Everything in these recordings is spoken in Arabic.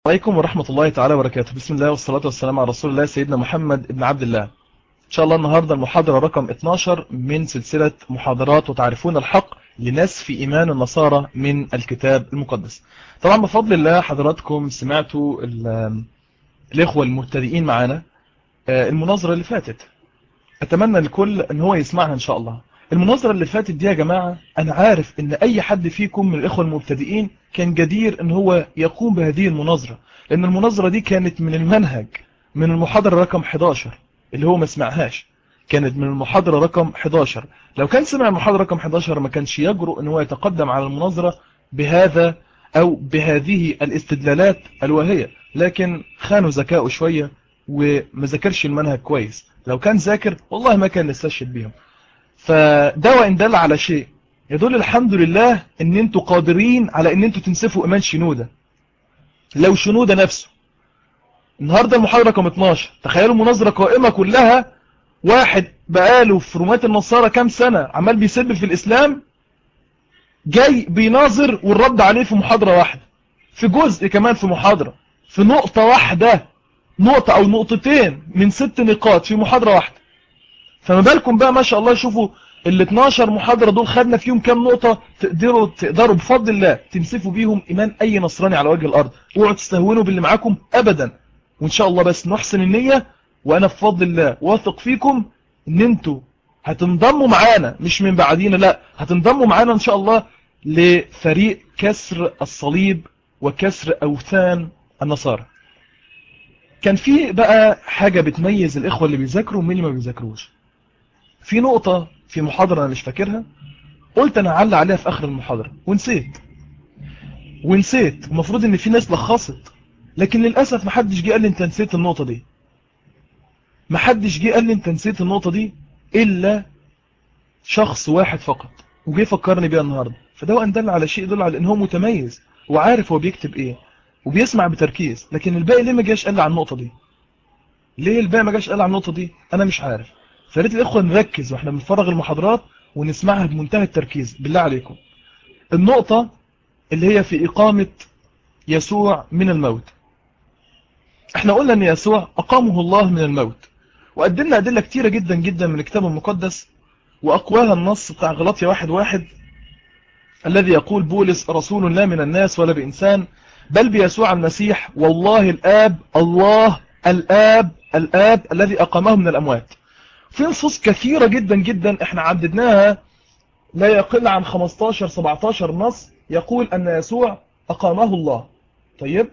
عليكم ورحمة الله تعالى وبركاته. بسم الله والصلاة والسلام على رسول الله سيدنا محمد ابن عبد الله. إن شاء الله النهاردة المحاضرة رقم 12 من سلسلة محاضرات وتعرفون الحق لنسف إيمان النصارى من الكتاب المقدس. طبعا بفضل الله حضراتكم سمعتوا الإخوة المبتدئين معنا المناظرة اللي فاتت. أتمنى الكل أن هو يسمعها إن شاء الله. المناظرة اللي فاتت دي يا جماعة أنا عارف أن أي حد فيكم من الإخوة المبتدئين كان جدير أن هو يقوم بهذه المناظرة، لأن المناظرة دي كانت من المنهج من المحاضرة رقم 11 اللي هو ما سمعهاش. كانت من المحاضرة رقم 11. لو كان سمع المحاضرة رقم 11 ما كانش يجرؤ أن هو يتقدم على المناظرة بهذا أو بهذه الاستدلالات الواهية، لكن خانوا ذكاؤه شوية وما ذاكرش المنهج كويس. لو كان ذاكر والله ما كان نستشهد بيهم. فده وإن دل على شيء يدل الحمد لله ان انتوا قادرين على ان انتوا تنسفوا ايمان شنودة. لو شنودة نفسه النهاردة المحاضرة رقم 12، تخيلوا مناظرة قائمة كلها واحد بقاله في رومات النصارى كام سنة عمال بيسب في الاسلام، جاي بيناظر والرد عليه في محاضرة واحدة، في جزء كمان في محاضرة، في نقطة واحدة، نقطة او نقطتين من 6 نقاط في محاضرة واحدة. فما بالكم بقى ما شاء الله. شوفوا ال 12 محاضرة دول خدنا فيهم كام نقطة تقدروا بفضل الله تنسفوا بيهم إيمان أي نصراني على وجه الأرض. اوعوا تستهونوا باللي معاكم أبدا، وإن شاء الله بس نحسن النية، وأنا بفضل الله واثق فيكم إن أنتوا هتنضموا معانا، مش من بعدين، لا هتنضموا معانا إن شاء الله لفريق كسر الصليب وكسر أوثان النصارى. كان في بقى حاجة بتميز الإخوة اللي بيذاكروا ومين اللي ما بيذاكروش. في نقطة في محاضرة أنا مش فاكرها، قلت أنا أعلق عليها في آخر المحاضرة ونسيت. المفروض إن في ناس لخصت، لكن للأسف محدش جه قال لي أنت نسيت النقطة دي. محدش جه قال لي أنت نسيت النقطة دي إلا شخص واحد فقط، وجه فكرني بيها النهاردة. فده وأن دل على شيء يدل على إن هو متميز وعارف هو بيكتب إيه وبيسمع بتركيز. لكن الباقي ليه ما جاش قال لي عن النقطة دي؟ ليه الباقي ما جاش قال عن النقطة دي؟ أنا مش عارف. فريت الإخوة نركز وإحنا بنفرغ المحاضرات ونسمعها بمنتهى التركيز بالله عليكم. النقطة اللي هي في إقامة يسوع من الموت. احنا قلنا ان يسوع أقامه الله من الموت، وقدمنا أدلة كتيرة جدا جدا من الكتاب المقدس، وأقواها النص بتاع غلاطيا 1:1 الذي يقول بولس رسول لا من الناس ولا بإنسان بل بيسوع المسيح والله الآب، الله الآب الذي أقامه من الأموات. في نصوص كثيرة جدا جدا احنا عددناها لا يقل عن 15-17 نص يقول أن يسوع أقامه الله. طيب،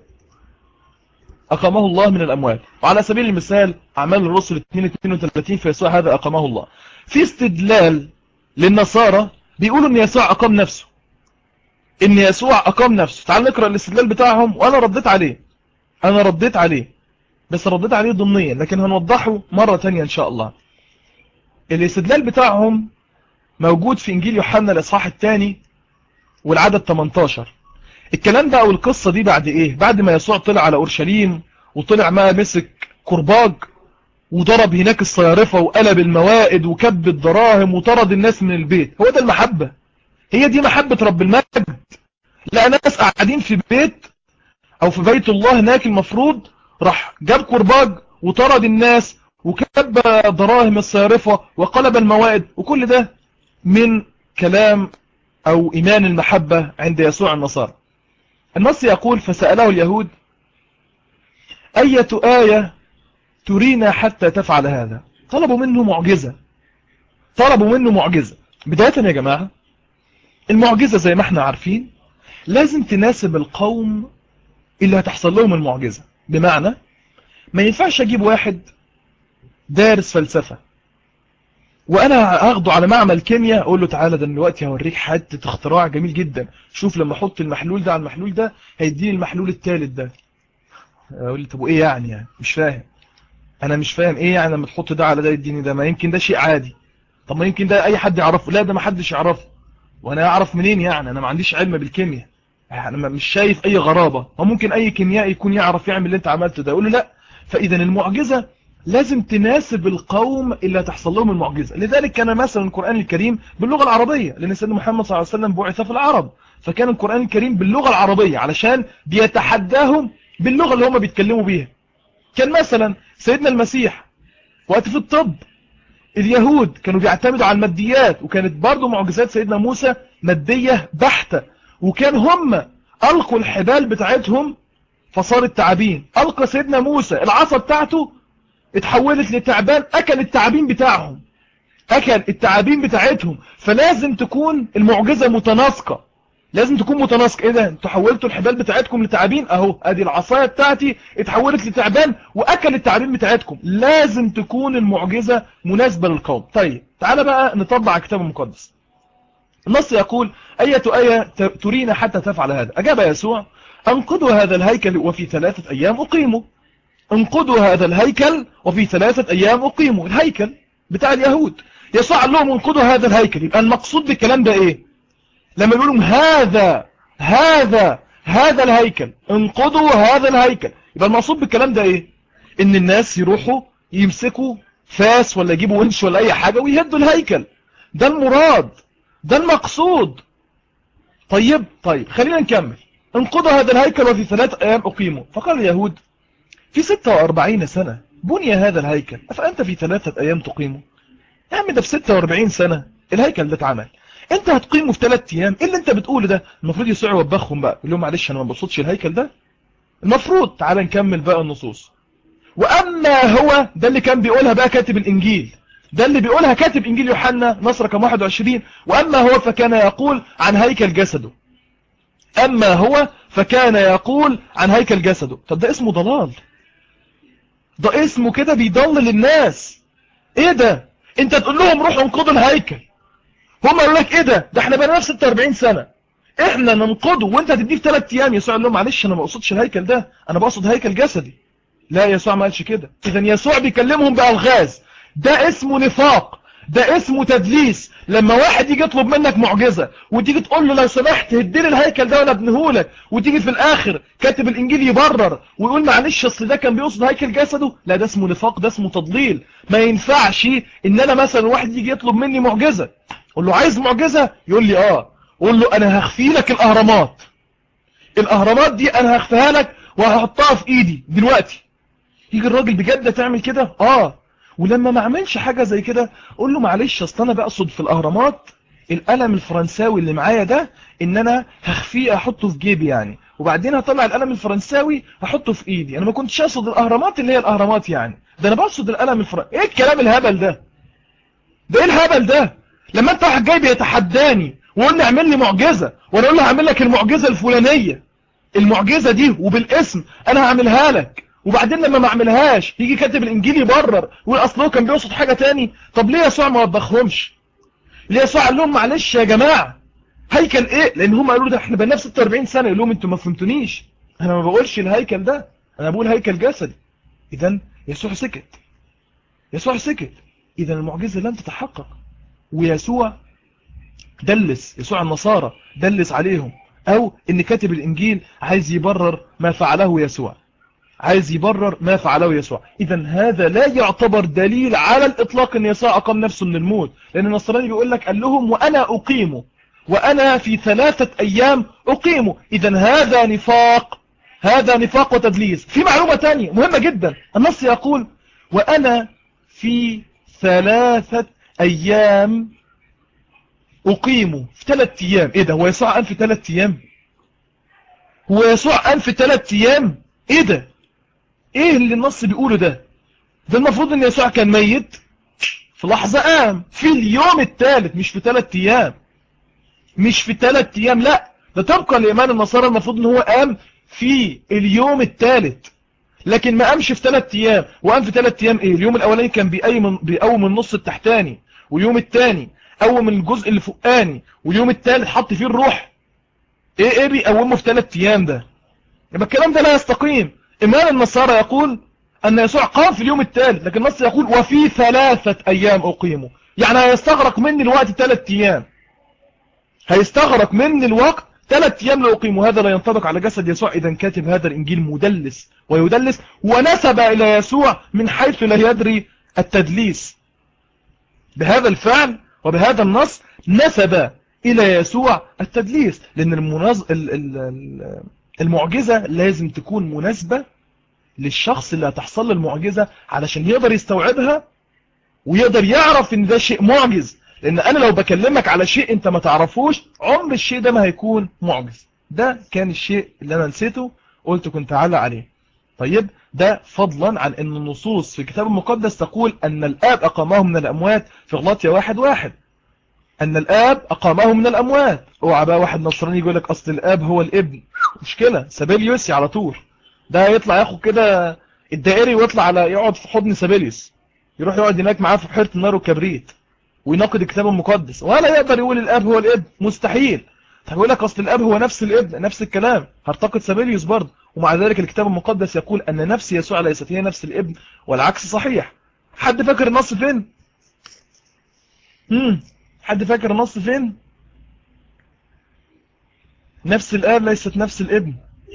أقامه الله من الأموات. وعلى سبيل المثال أعمال الرسل 2:32 في يسوع هذا أقامه الله. في استدلال للنصارى بيقولوا أن يسوع أقام نفسه، أن يسوع أقام نفسه. تعال نقرأ الاستدلال بتاعهم، وأنا رديت عليه بس رديت عليه ضمنيا، لكن هنوضحه مرة تانية إن شاء الله. الاستدلال بتاعهم موجود في إنجيل يوحنا الإصحاح 2 والعدد 18. الكلام ده أو القصة دي بعد إيه؟ بعد ما يسوع طلع على أورشليم وطلع ما مسك كرباج وضرب هناك الصيارفة وقلب الموائد وكب الدراهم وطرد الناس من البيت. هو ده المحبة؟ هي دي محبة رب المجد؟ لا، ناس قاعدين في بيت أو في بيت الله هناك، المفروض راح جاب كرباج وطرد الناس وكب دراهم الصيارفة وقلب الموائد، وكل ده من كلام أو إيمان المحبة عند يسوع النصارى. النص يقول فسأله اليهود أية آية ترينا حتى تفعل هذا. طلبوا منه معجزة. بداية يا جماعة، المعجزة زي ما احنا عارفين لازم تناسب القوم اللي هتحصل لهم المعجزة. بمعنى ما ينفعش اجيب واحد دارس فلسفة وانا هاخده على معمل كيمياء اقول له تعالى ده دلوقتي هوريك حتة اختراع جميل جدا، شوف لما احط المحلول ده على المحلول ده هيديني المحلول الثالث ده. اقول لي طب وايه يعني مش فاهم. انا مش فاهم ايه يعني لما تحط ده على ده يديني ده؟ ما يمكن ده شيء عادي. طب ما يمكن ده اي حد يعرفه. لا، ده ما حدش يعرفه. وانا اعرف منين يعني؟ انا ما عنديش علم بالكيمياء، انا مش شايف اي غرابة. وممكن اي كيميائي يكون يعرف يعمل اللي انت عملته ده. يقول له لا. فاذا المعجزة لازم تناسب القوم اللي هتحصل لهم المعجزة. لذلك كان مثلا القرآن الكريم باللغة العربية، لأن سيدنا محمد صلى الله عليه وسلم بعث في العرب، فكان القرآن الكريم باللغة العربية علشان بيتحداهم باللغة اللي هم بيتكلموا بيها. كان مثلا سيدنا المسيح وقت في الطب اليهود كانوا بيعتمدوا على الماديات، وكانت برضو معجزات سيدنا موسى مادية بحتة، وكان هم ألقوا الحبال بتاعتهم فصارت تعابين. ألقى سيدنا موسى العصا بتاعته اتحولت لتعبان أكل التعابين بتاعهم، أكل التعابين بتاعتهم. فلازم تكون المعجزة متناسقة، لازم تكون متناسقة. ايه ده؟ انتوا حولتوا الحبال بتاعتكم لتعابين، اهو ادي العصايه بتاعتي اتحولت لتعبان واكل التعابين بتاعتكم. لازم تكون المعجزة مناسبة للقوم. طيب تعالى بقى نطبق على الكتاب المقدس. النص يقول أية آية ترينا حتى تفعل هذا؟ أجاب يسوع انقضوا هذا الهيكل وفي 3 أيام أقيمه. انقضوا هذا الهيكل وفي 3 أيام أقيمه. الهيكل بتاع اليهود. يسوع قال لهم انقضوا هذا الهيكل. يبقى المقصود بالكلام ده ايه؟ لما يقول لهم هذا الهيكل، انقضوا هذا الهيكل، يبقى المقصود بالكلام ده ايه؟ ان الناس يروحوا يمسكوا فاس ولا يجيبوا ونش ولا اي حاجة ويهدوا الهيكل. ده المراد، ده المقصود. طيب خلينا نكمل. انقضوا هذا الهيكل وفي 3 أيام أقيمه. فقال اليهود في 46 سنة بني هذا الهيكل، أفأنت في 3 أيام تقيمه؟ يا عم ده في 46 سنة الهيكل ده اتعمل، انت هتقيمه في 3 أيام؟ ايه اللي انت بتقوله ده؟ المفروض يسوع يوبخهم بقى، يقول لهم معلش انا ما بقصدش الهيكل ده. المفروض تعال نكمل بقى النصوص. واما هو، ده اللي كان بيقولها بقى كاتب الانجيل، ده اللي بيقولها كاتب انجيل يوحنا نص رقم 21. واما هو فكان يقول عن هيكل جسده. اما هو فكان يقول عن هيكل جسده. طب ده اسمه ضلال، ده اسمه كده بيضلل الناس. ايه ده؟ انت تقول لهم روحوا انقضوا الهيكل، هم قالوا لك ايه ده احنا بقينا في 46 سنة احنا ننقضه وانت هتديه في 3 ايام. يسوع قال لهم معلش انا ما اقصدش الهيكل ده، انا بقصد هيكل جسدي. لا، يسوع ما قالش كده. اذا يسوع بيكلمهم بألغاز. ده اسمه نفاق، ده اسمه تدليس. لما واحد يجي يطلب منك معجزة وتيجي تقول له لو سمحت هديلي الهيكل ده وانا ابنهولك، وتيجي في الاخر كاتب الانجيل يبرر ويقول معلش اصل ده كان بيقصد هيكل جسده، لا ده اسمه نفاق، ده اسمه تضليل. ما ينفعش ان انا مثلا واحد يجي يطلب مني معجزة قول له عايز معجزة، يقول لي قول له انا هخفي لك الاهرامات، الاهرامات دي انا هخفيها لك وهحطها في ايدي دلوقتي. يجي الراجل بجد تعمل كده؟ ولما ما عملش حاجة زي كده قول له معلش اصل انا بقصد في الاهرامات القلم الفرنساوي اللي معايا ده، ان انا هخفيه احطه في جيبي يعني، وبعدين هطلع القلم الفرنساوي احطه في ايدي. انا ما كنتش اقصد الاهرامات اللي هي الاهرامات يعني، ده انا بقصد القلم الفرنساوي. ايه الكلام الهبل ده؟ ده ايه الهبل ده؟ لما انت واحد جاي بيتحداني وقول لي اعمل لي معجزة، وانا اقول له هعمل لك المعجزة الفلانية، المعجزة دي وبالاسم انا هعملها لك، وبعدين لما ما اعملهاش يجي كاتب الانجيل يبرر ويقول اصله كان بيقصد حاجة تاني. طب ليه يسوع ما وبخهمش؟ ليه يسوع قال لهم معلش يا جماعة هيكل ايه؟ لان هم قالوا ده احنا بقينا في 46 سنة. يقول لهم انتوا ما فهمتونيش، انا ما بقولش الهيكل ده، انا بقول هيكل جسدي. اذا يسوع سكت، يسوع سكت، اذا المعجزة لم تتحقق. ويسوع دلس، يسوع النصارى دلس عليهم، او ان كاتب الانجيل عايز يبرر ما فعله يسوع، عايز يبرر ما فعله يسوع. اذا هذا لا يعتبر دليل على الاطلاق ان يسوع اقام نفسه من الموت، لان النصراني بيقول لك قال لهم وانا اقيمه، وانا في 3 ايام اقيمه. اذا هذا نفاق، هذا نفاق وتدليس. في معلومة تانية مهمة جدا، النص يقول وانا في 3 ايام أقيمه. في 3 أيام. إيه ده؟ هو يسوع قام في 3 أيام؟ هو يسوع قام في 3 أيام؟ إيه ده؟ إيه اللي النص بيقوله ده؟ ده المفروض إن يسوع كان ميت في لحظة قام في اليوم الثالث، مش في 3 أيام، مش في 3 أيام. لا، ده طبقا لإيمان النصارى المفروض إن هو قام في اليوم الثالث، لكن ما قامش في 3 أيام. وقام في 3 أيام إيه؟ اليوم الأولاني كان بيقوم النص التحتاني، واليوم الثاني قوم الجزء اللي فوقاني، واليوم الثالث حط فيه الروح. ايه بيقومه في 3 ايام ده؟ يبقى الكلام ده لا يستقيم. ايمان النصارى يقول ان يسوع قام في اليوم الثالث، لكن النص يقول وفي 3 ايام اقيمه. يعني هيستغرق مني الوقت 3 ايام، هيستغرق مني الوقت 3 ايام لاقيمه. هذا لا ينطبق على جسد يسوع. اذا كاتب هذا الانجيل مدلس ويدلس، ونسب الى يسوع من حيث لا يدري التدليس. بهذا الفعل وبهذا النص نسب إلى يسوع التدليس، لأن المعجزة لازم تكون مناسبة للشخص اللي هتحصل له المعجزة علشان يقدر يستوعبها ويقدر يعرف ان ده شيء معجز. لان انا لو بكلمك على شيء انت ما تعرفوش، عمر الشيء ده ما هيكون معجز. ده كان الشيء اللي انا نسيته، قلت كنت اعلق عليه. طيب، ده فضلا عن ان النصوص في الكتاب المقدس تقول ان الاب اقامه من الاموات في غلاطيا 1:1، ان الاب اقامه من الاموات. اوعى بقى واحد نصراني يقول لك اصل الاب هو الابن، مشكلة. سابيليوس على طول ده يطلع ياخد كده الدائري ويطلع على يقعد في حضن سابيليوس، يروح يقعد هناك معاه في بحيرة النار والكبريت ويناقض الكتاب المقدس، ولا يقدر يقول الاب هو الابن، مستحيل. طب يقول لك اصل الاب هو نفس الابن، نفس الكلام، هرتقد سابيليوس برضه. ومع ذلك الكتاب المقدس يقول ان نفس يسوع ليست هي نفس الابن، والعكس صحيح. حد فاكر النص فين؟ حد فاكر النص فين؟ نفس الاب ليست نفس الابن.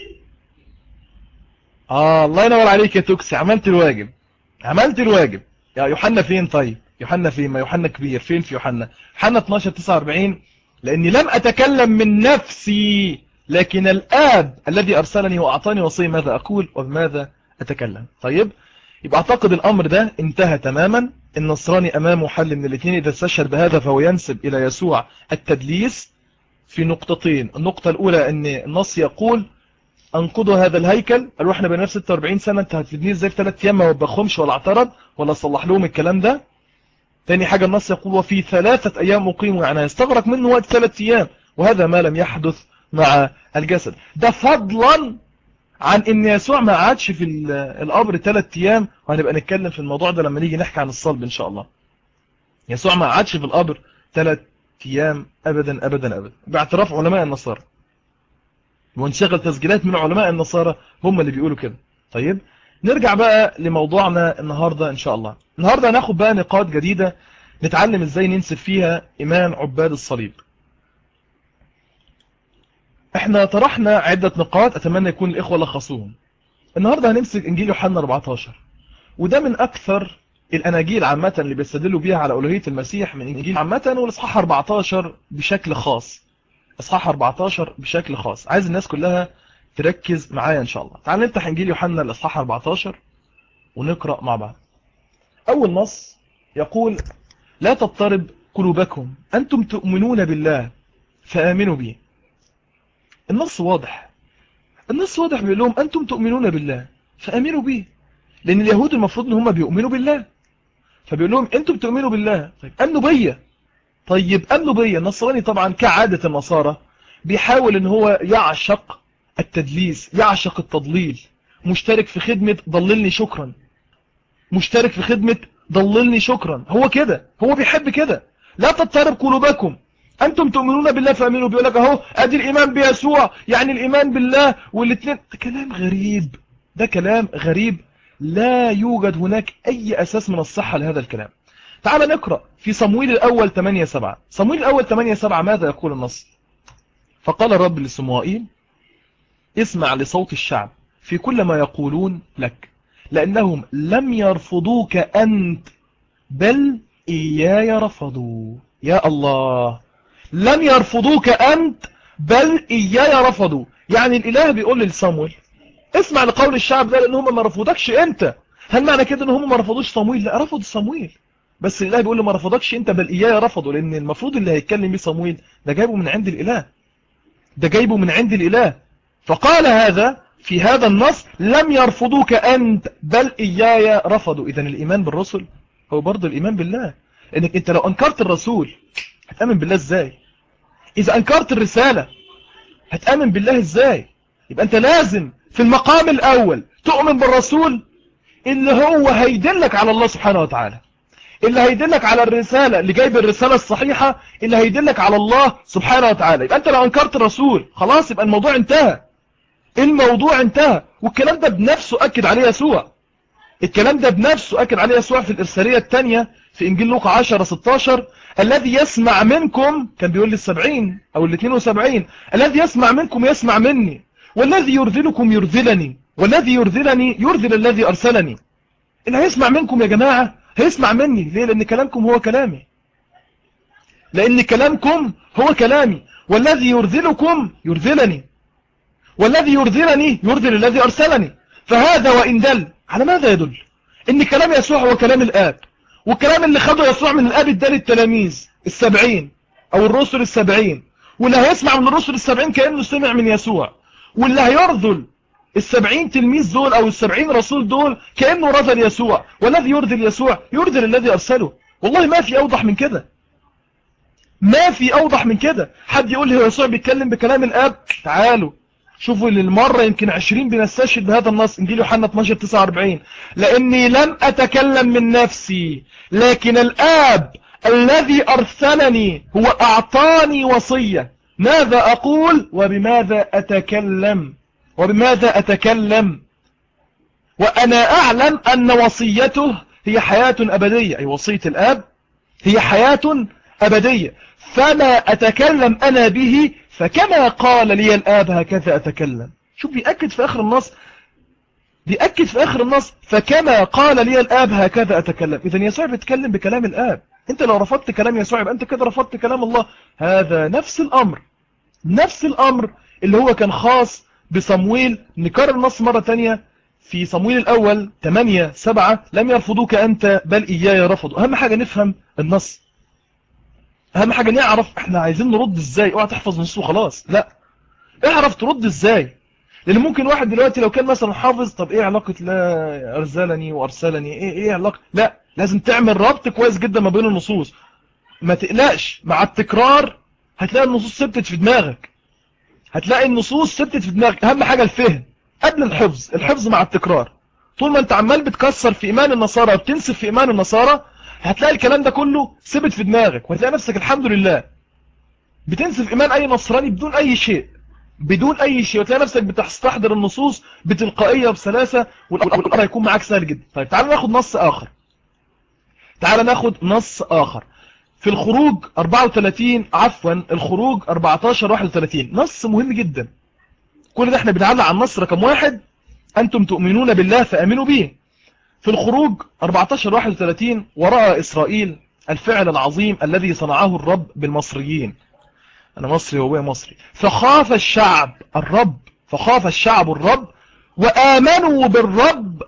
الله ينور عليك يا توكسي، عملت الواجب، عملت الواجب. يا يوحنا فين؟ طيب يوحنا فين؟ ما يوحنا كبير، فين في يوحنا 12:49؟ لاني لم اتكلم من نفسي، لكن الاب الذي ارسلني واعطاني وصي ماذا اقول وبماذا اتكلم. طيب، يبقى اعتقد الامر ده انتهى تماما. النصراني امامه حل من الاثنين، اذا استشهد بهذا فهو ينسب الى يسوع التدليس في نقطتين. النقطة الاولى ان النص يقول انقضوا هذا الهيكل، قالوا احنا بنفس 46 سنة، انت هتبنيه ازاي في 3 ايام؟ ما وبخهمش ولا اعترض ولا صلح لهم الكلام ده. تاني حاجة النص يقول وفي 3 ايام اقيموا، يعني هيستغرق منه وقت 3 ايام، وهذا ما لم يحدث مع الجسد. ده فضلا عن ان يسوع ما قعدش في القبر 3 ايام، وهنبقى نتكلم في الموضوع ده لما نيجي نحكي عن الصلب ان شاء الله. يسوع ما قعدش في القبر 3 ايام ابدا ابدا ابدا، باعتراف علماء النصارى، ونشغل تسجيلات من علماء النصارى هم اللي بيقولوا كده. طيب، نرجع بقى لموضوعنا النهاردة ان شاء الله. النهاردة هناخد بقى نقاط جديدة نتعلم ازاي ننسب فيها ايمان عباد الصليب. احنا طرحنا عدة نقاط اتمنى يكون الاخوة لخصوهم. النهاردة هنمسك انجيل يوحنا 14، وده من اكثر الاناجيل عامة اللي بيستدلوا بيها على الوهية المسيح من انجيل عامة، والاصحاح 14 بشكل خاص. اصحاح 14 بشكل خاص، عايز الناس كلها تركز معايا ان شاء الله. تعال نفتح انجيل يوحنا الاصحاح 14 ونقرأ مع بعض. اول نص يقول لا تضطرب قلوبكم، انتم تؤمنون بالله فآمنوا بي. النص واضح، النص واضح، بيقول لهم انتم تؤمنون بالله فآمنوا بي، لان اليهود المفروض ان هم بيؤمنوا بالله، فبيقول لهم انتم تؤمنوا بالله، طيب امنوا بيا. طيب امنوا بيا. النصراني طبعا كعادة النصارى بيحاول ان هو يعشق التدليس، يعشق التضليل، مشترك في خدمة ضللني شكرا، مشترك في خدمة ضللني شكرا، هو كده، هو بيحب كده. لا تضطرب قلوبكم، انتم تؤمنون بالله فامنوا. بيقول لك اهو ادي الايمان بيسوع، يعني الايمان بالله والاثنين. ده كلام غريب، ده كلام غريب، لا يوجد هناك اي اساس من الصحة لهذا الكلام. تعال نقرأ في صمويل الاول 8:7. صمويل الاول 8:7 ماذا يقول النص؟ فقال الرب لصموئيل اسمع لصوت الشعب في كل ما يقولون لك، لأنهم لم يرفضوك أنت بل إياي رفضوا. يا الله، لم يرفضوك أنت بل إياي رفضوا. يعني الإله بيقول لصمويل اسمع لقول الشعب ده، لأن هم ما رفضوكش أنت. هل معنى كده أن هم ما رفضوش صمويل؟ لا، رفضوا صمويل، بس الإله بيقول له ما رفضكش أنت بل إياي رفضوا، لأن المفروض اللي هيتكلم بيه صمويل ده جايبه من عند الإله، ده جايبه من عند الإله. فقال هذا في هذا النص لم يرفضوك أنت بل إياي رفضوا. إذن الإيمان بالرسل هو برضو الإيمان بالله، إنك أنت لو أنكرت الرسول هتأمن بالله إزاي؟ إذا أنكرت الرسالة هتأمن بالله إزاي؟ يبقى أنت لازم في المقام الأول تؤمن بالرسول اللي هو هيدلك على الله سبحانه وتعالى، اللي هيدلك على الرسالة، اللي جايب الرسالة الصحيحة، اللي هيدلك على الله سبحانه وتعالى. يبقى أنت لو أنكرت الرسول خلاص يبقى الموضوع انتهى، الموضوع انتهى. والكلام ده بنفسه أكد عليه يسوع، الكلام ده بنفسه أكد عليه يسوع في الإرسالية الثانية في إنجيل لوقا 10:16. الذي يسمع منكم، كان بيقول لل70 أو ال72، الذي يسمع منكم يسمع مني، والذي يرذلكم يرذلني، والذي يرذلني يرذل الذي أرسلني. اللي هيسمع منكم يا جماعة هيسمع مني. ليه؟ لأن كلامكم هو كلامي، لأن كلامكم هو كلامي. والذي يرذلكم يرذلني، والذي يرذلني يرذل الذي أرسلني. فهذا وإن دل على ماذا يدل؟ إن كلام يسوع هو كلام الآب، والكلام اللي خده يسوع من الآب ادى التلاميذ 70 أو الرسل 70، واللي هيسمع من الرسل 70 كأنه سمع من يسوع، واللي هيرذل 70 تلميذ دول أو 70 رسول دول كأنه رذل يسوع. والذي يرذل يسوع يرذل الذي أرسله. والله ما في أوضح من كده، ما في أوضح من كده. حد يقول لي يسوع بيتكلم بكلام الآب؟ تعالوا شوفوا للمرة يمكن 20 بنستشهد بهذا النص. إنجيل يوحنا 12:49 لأني لم أتكلم من نفسي لكن الآب الذي أرسلني هو أعطاني وصية ماذا أقول وبماذا أتكلم. وبماذا أتكلم وأنا أعلم أن وصيته هي حياة أبدية. أي وصية الآب هي حياة أبدية، فما أتكلم أنا به فكما قال لي الآب هكذا أتكلم. شوف بيأكد في آخر النص، بيأكد في آخر النص فكما قال لي الآب هكذا أتكلم. إذن يسوع بيتكلم بكلام الآب. أنت لو رفضت كلام يسوع يبقى أنت كده رفضت كلام الله. هذا نفس الأمر، نفس الأمر اللي هو كان خاص بصمويل. نكرر النص مرة تانية في صمويل الأول 8:7 لم يرفضوك أنت بل إياي رفضوا. أهم حاجة نفهم النص، أهم حاجة نعرف احنا عايزين نرد ازاي. اوعى تحفظ نصه خلاص، لا اعرف ترد ازاي. لان ممكن واحد دلوقتي لو كان مثلا حافظ طب ايه علاقة لا ارسلني وارسلني ايه علاقة، لا لازم تعمل ربط كويس جدا ما بين النصوص. ما تقلقش مع التكرار هتلاقي النصوص ثبتت في دماغك، هتلاقي النصوص ثبتت في دماغك. اهم حاجة الفهم قبل الحفظ، الحفظ مع التكرار. طول ما انت عمال بتكسر في ايمان النصارى وبتنسف في ايمان النصارى هتلاقي الكلام ده كله ثبت في دماغك، وهتلاقي نفسك الحمد لله بتنسف ايمان اي نصراني بدون اي شيء، بدون اي شيء، وتلاقي نفسك بتستحضر النصوص بتلقائيه وبسلاسه، والامر هيكون معاك سهل جدا. طيب تعال ناخد نص اخر، تعال ناخد نص اخر في الخروج 34 عفوا الخروج 14:31 نص مهم جدا. كل ده احنا بنعلق على النص رقم 1 انتم تؤمنون بالله فامنوا به. في الخروج 14:31 ورأى إسرائيل الفعل العظيم الذي صنعه الرب بالمصريين. أنا مصري وهو مصري. فخاف الشعب الرب، فخاف الشعب الرب وآمنوا بالرب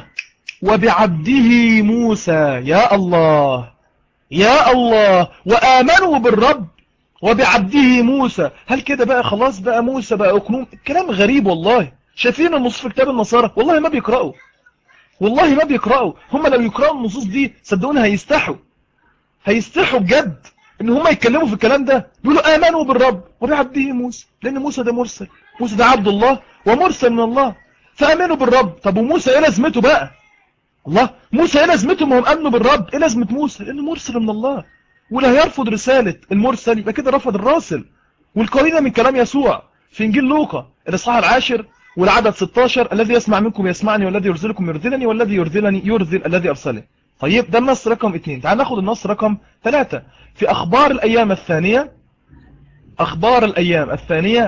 وبعبده موسى. يا الله يا الله، وآمنوا بالرب وبعبده موسى. هل كده بقى خلاص بقى موسى بقى أقنوم؟ كلام غريب والله. شايفين النصوص في كتاب النصارى والله ما بيقرأوا، والله ما بيقرأوا. هم لو يقرأوا النصوص دي صدقوني هيستحوا بجد ان هم يتكلموا في الكلام ده. يقولوا آمنوا بالرب وبعبده موسى، لان موسى ده مرسل، موسى ده عبد الله ومرسل من الله. فآمنوا بالرب. طب وموسى ايه لازمته بقى؟ الله، موسى ايه لازمته ما هم آمنوا بالرب؟ ايه لازمة موسى؟ لانه مرسل من الله، واللي هيرفض رسالة المرسل يبقى كده رفض الراسل. والقرينة من كلام يسوع في انجيل لوقا الاصحاح 10 والعدد 16 الذي يسمع منكم يسمعني والذي يرذلكم يرذلني والذي يرذلني يرذل الذي أرسله. طيب ده النص رقم 2. تعال ناخد النص رقم 3 في أخبار الأيام الثانية، أخبار الأيام الثانية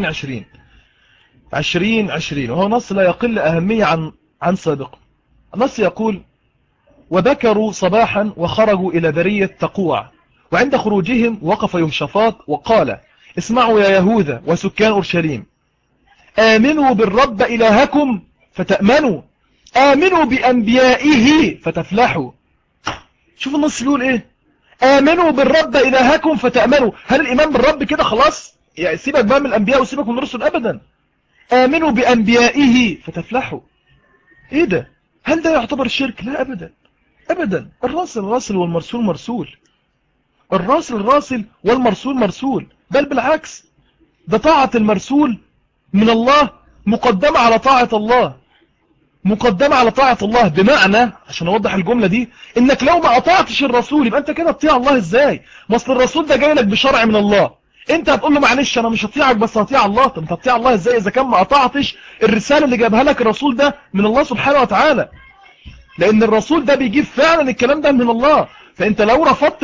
20:20 وهو نص لا يقل أهمية عن سابقه. النص يقول وبكروا صباحا وخرجوا إلى برية تقوع، وعند خروجهم وقف يهوشافاط وقال اسمعوا يا يهوذا وسكان أورشليم، آمنوا بالرب إلهكم فتأمنوا، آمنوا بأنبيائه فتفلحوا. شوف النص بيقول ايه، آمنوا بالرب إلهكم فتأمنوا. هل الإيمان بالرب كده خلاص يعني سيبك بقى من الأنبياء وسيبك من الرسل؟ أبدا. آمنوا بأنبيائه فتفلحوا. ايه ده؟ هل ده يعتبر شرك؟ لا أبدا أبدا. الراسل والمرسول مرسول، الراسل والمرسول مرسول، بل بالعكس ده طاعة المرسول من الله مقدمة على طاعة الله، مقدمة على طاعة الله. بمعنى عشان اوضح الجملة دي، انك لو ما اطاعتش الرسول يبقى انت كده تطيع الله ازاي؟ ما اصل الرسول ده جاي لك بشرع من الله، انت هتقول له معلش انا مش هطيعك بس هطيع الله. طب انت هتطيع الله ازاي اذا كان ما اطاعتش الرسالة اللي جابها لك الرسول ده من الله سبحانه وتعالى؟ لان الرسول ده بيجيب فعلا الكلام ده من الله. فانت لو رفضت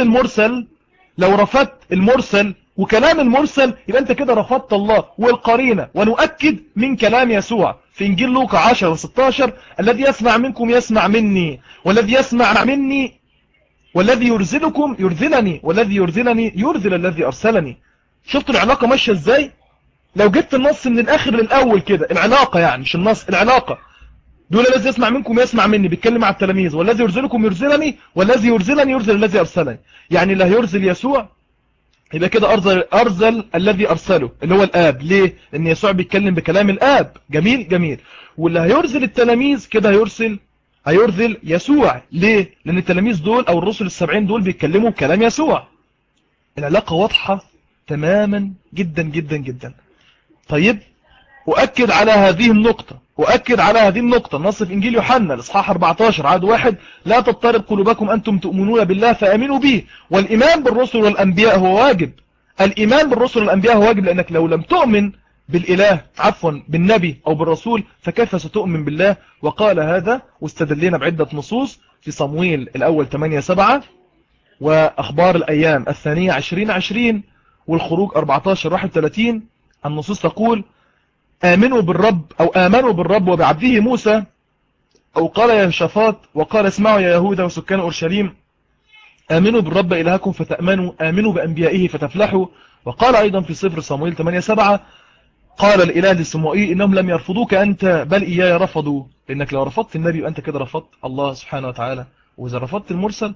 المرسل وكلام المرسل يبقى انت كده رفضت الله. والقرينة ونؤكد من كلام يسوع في انجيل لوقا 10:16 الذي يسمع منكم يسمع مني والذي يسمع مني والذي يرذلكم يرذلني والذي يرذلني يرذل الذي أرسلني. شفتوا العلاقة ماشية ازاي؟ لو جبت النص من الآخر للأول كده، العلاقة يعني مش النص، العلاقة، دول الذي يسمع منكم يسمع مني، بيتكلم على التلاميذ، والذي يرسلكم يرسلني، والذي يرسلني يرسل الذي أرسلني. يعني اللي هيرسل يسوع يبقى كده أرسل الذي أرسله اللي هو الآب. ليه؟ لأن يسوع بيتكلم بكلام الآب. جميل جميل. واللي هيرسل التلاميذ كده هيرسل يسوع. ليه؟ لأن التلاميذ دول أو الرسل السبعين دول بيتكلموا بكلام يسوع. العلاقة واضحة تماما جدا جدا جدا. طيب، أؤكد على هذه النقطة. النص في إنجيل يوحنا الإصحاح 14 عدد 1: لا تضطرب قلوبكم أنتم تؤمنون بالله فآمنوا به. والإيمان بالرسل والأنبياء هو واجب. الإيمان بالرسل والأنبياء هو واجب، لأنك لو لم تؤمن بالنبي أو بالرسول فكيف ستؤمن بالله؟ وقال هذا واستدلنا بعدة نصوص في صمويل الأول 8-7، وأخبار الأيام الثانية 20-20، والخروج 14-31. النصوص تقول: آمنوا بالرب وبعبده موسى. أو قال يا شفاط وقال: اسمعوا يا يهوذا وسكان أورشليم، آمنوا بالرب إلهكم فتأمنوا، آمنوا بأنبيائه فتفلحوا. وقال أيضا في سفر صمويل 8-7: قال الإله لصموئيل: إنهم لم يرفضوك أنت بل إياي رفضوا. لأنك لو رفضت النبي أنت كده رفضت الله سبحانه وتعالى، وإذا رفضت المرسل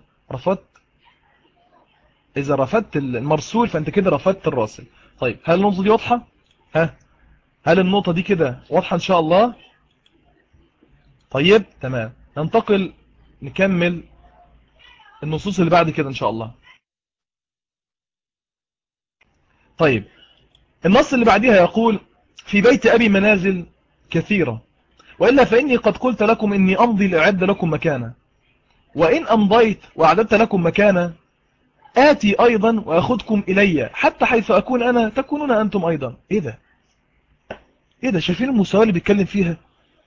إذا رفضت المرسول فأنت كده رفضت الراسل. طيب، هل النقطة دي واضحة؟ هل النقطة دي كده واضحة إن شاء الله؟ طيب تمام، ننتقل نكمل النصوص اللي بعد كده إن شاء الله. طيب، النص اللي بعدها يقول: في بيت أبي منازل كثيرة، وإلا فإني قد قلت لكم إني أمضي لأعد لكم مكانا، وإن أمضيت وأعددت لكم مكانا آتي أيضا وأخذكم إلي، حتى حيث أكون أنا تكونون أنتم أيضا. إيه ده؟ شايفين المساواة اللي بيتكلم فيها؟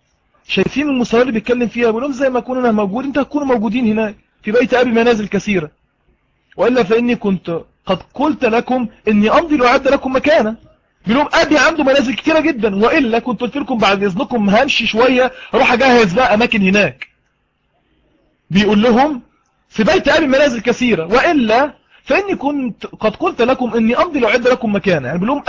بيقول لهم زي ما أكون أنا موجود أنت هتكونوا موجودين هناك. في بيت أبي منازل كثيرة، وإلا فإني كنت قد قلت لكم إني أمضي لأعد لكم مكانا. بيقول لهم أبي عنده منازل كثيرة جدا، وإلا كنت قلت لكم بعد إذنكم همشي شوية أروح أجهز بقى أماكن هناك. بيقول لهم في بيت أبي منازل كثيرة، وإلا فإني كنت قد قلت لكم إني أمضي لأعد لكم مكانا. يعني بيقول لهم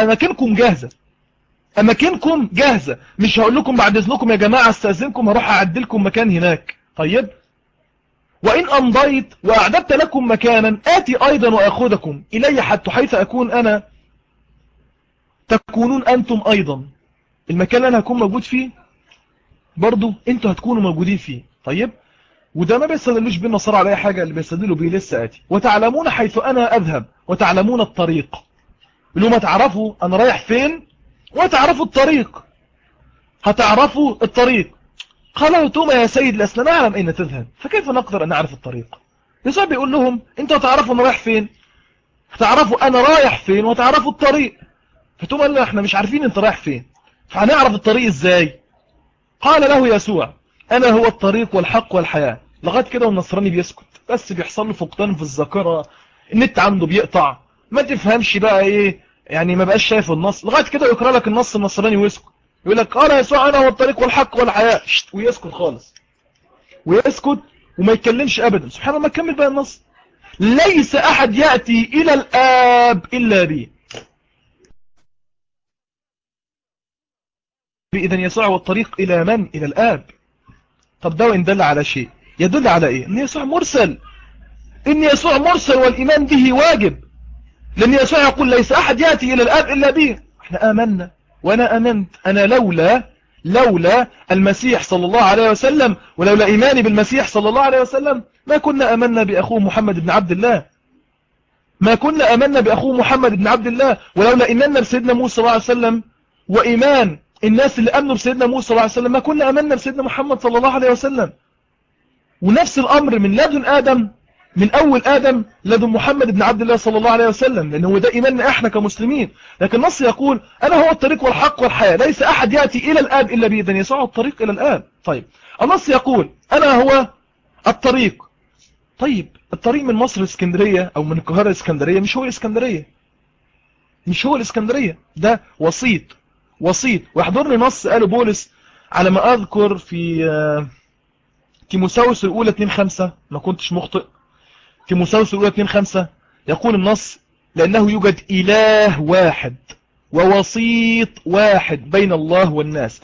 أماكنكم جاهزة، مش هقول لكم بعد إذنكم يا جماعة استأذنكم هروح أعد لكم مكان هناك. طيب، وإن أمضيت وأعددت لكم مكانا آتي أيضا وأخذكم إلي، حتى حيث أكون أنا تكونون أنتم أيضا. المكان اللي أنا هكون موجود فيه برضو أنتوا هتكونوا موجودين فيه. طيب، وده ما بيستدلوش بالنصارى على أي حاجة، اللي بيستدلوا بيه لسه آتي: وتعلمون حيث أنا أذهب وتعلمون الطريق. اللي ما تعرفوا أنا رايح فين وتعرفوا الطريق، هتعرفوا الطريق. قال توما: يا سيد لسنا نعلم أين تذهب، فكيف نقدر أن نعرف الطريق؟ يسوع بيقول لهم أنتوا هتعرفوا أنا رايح فين، هتعرفوا أنا رايح فين، وتعرفوا الطريق. فتوما قال له: احنا مش عارفين أنت رايح فين، فهنعرف الطريق إزاي؟ قال له يسوع: أنا هو الطريق والحق والحياة. لغاية كده والنصراني بيسكت، بس بيحصل له فقدان في الذاكرة، النت عنده بيقطع، ما تفهمش بقى إيه يعني، ما بقاش شايف النص. لغاية كده يقرأ لك النص النصراني ويسكت، يقول لك: قال يسوع: أنا هو الطريق والحق والحياة، ويسكت خالص، ويسكت وما يتكلمش أبدا. سبحان الله، ما كمل بقى النص: ليس أحد يأتي إلى الآب إلا بي. إذن يسوع هو الطريق إلى من؟ إلى الآب. طب ده وإن دل على شيء يدل على إيه؟ إن يسوع مرسل، والإيمان به واجب، لأن يسوع يقول: ليس أحد يأتي إلى الآب إلا بي. احنا آمنا، وأنا آمنت. أنا لولا المسيح صلى الله عليه وسلم، ولولا إيماني بالمسيح صلى الله عليه وسلم، ما كنا آمنا بأخوه محمد بن عبد الله. ولولا إيماننا بسيدنا موسى صلى الله عليه وسلم، وإيمان الناس اللي أمنوا بسيدنا موسى صلى الله عليه وسلم، ما كنا آمنا بسيدنا محمد صلى الله عليه وسلم. ونفس الأمر من لدن آدم، من أول آدم لدن محمد بن عبد الله صلى الله عليه وسلم، لأنه ده إيماننا إحنا كمسلمين. لكن النص يقول: أنا هو الطريق والحق والحياة، ليس أحد يأتي إلى الآب إلا بي. إذن يسوع الطريق إلى الآب. طيب، النص يقول: أنا هو الطريق. طيب، الطريق من مصر الإسكندرية أو من القاهرة الإسكندرية مش هو الإسكندرية، ده وسيط. ويحضرني نص قاله بولس على ما أذكر في تيموثاوس الأولى 2:5، ما كنتش مخطئ، تيموثاوس الأولى 2:5 يقول النص: لأنه يوجد إله واحد ووسيط واحد بين الله والناس،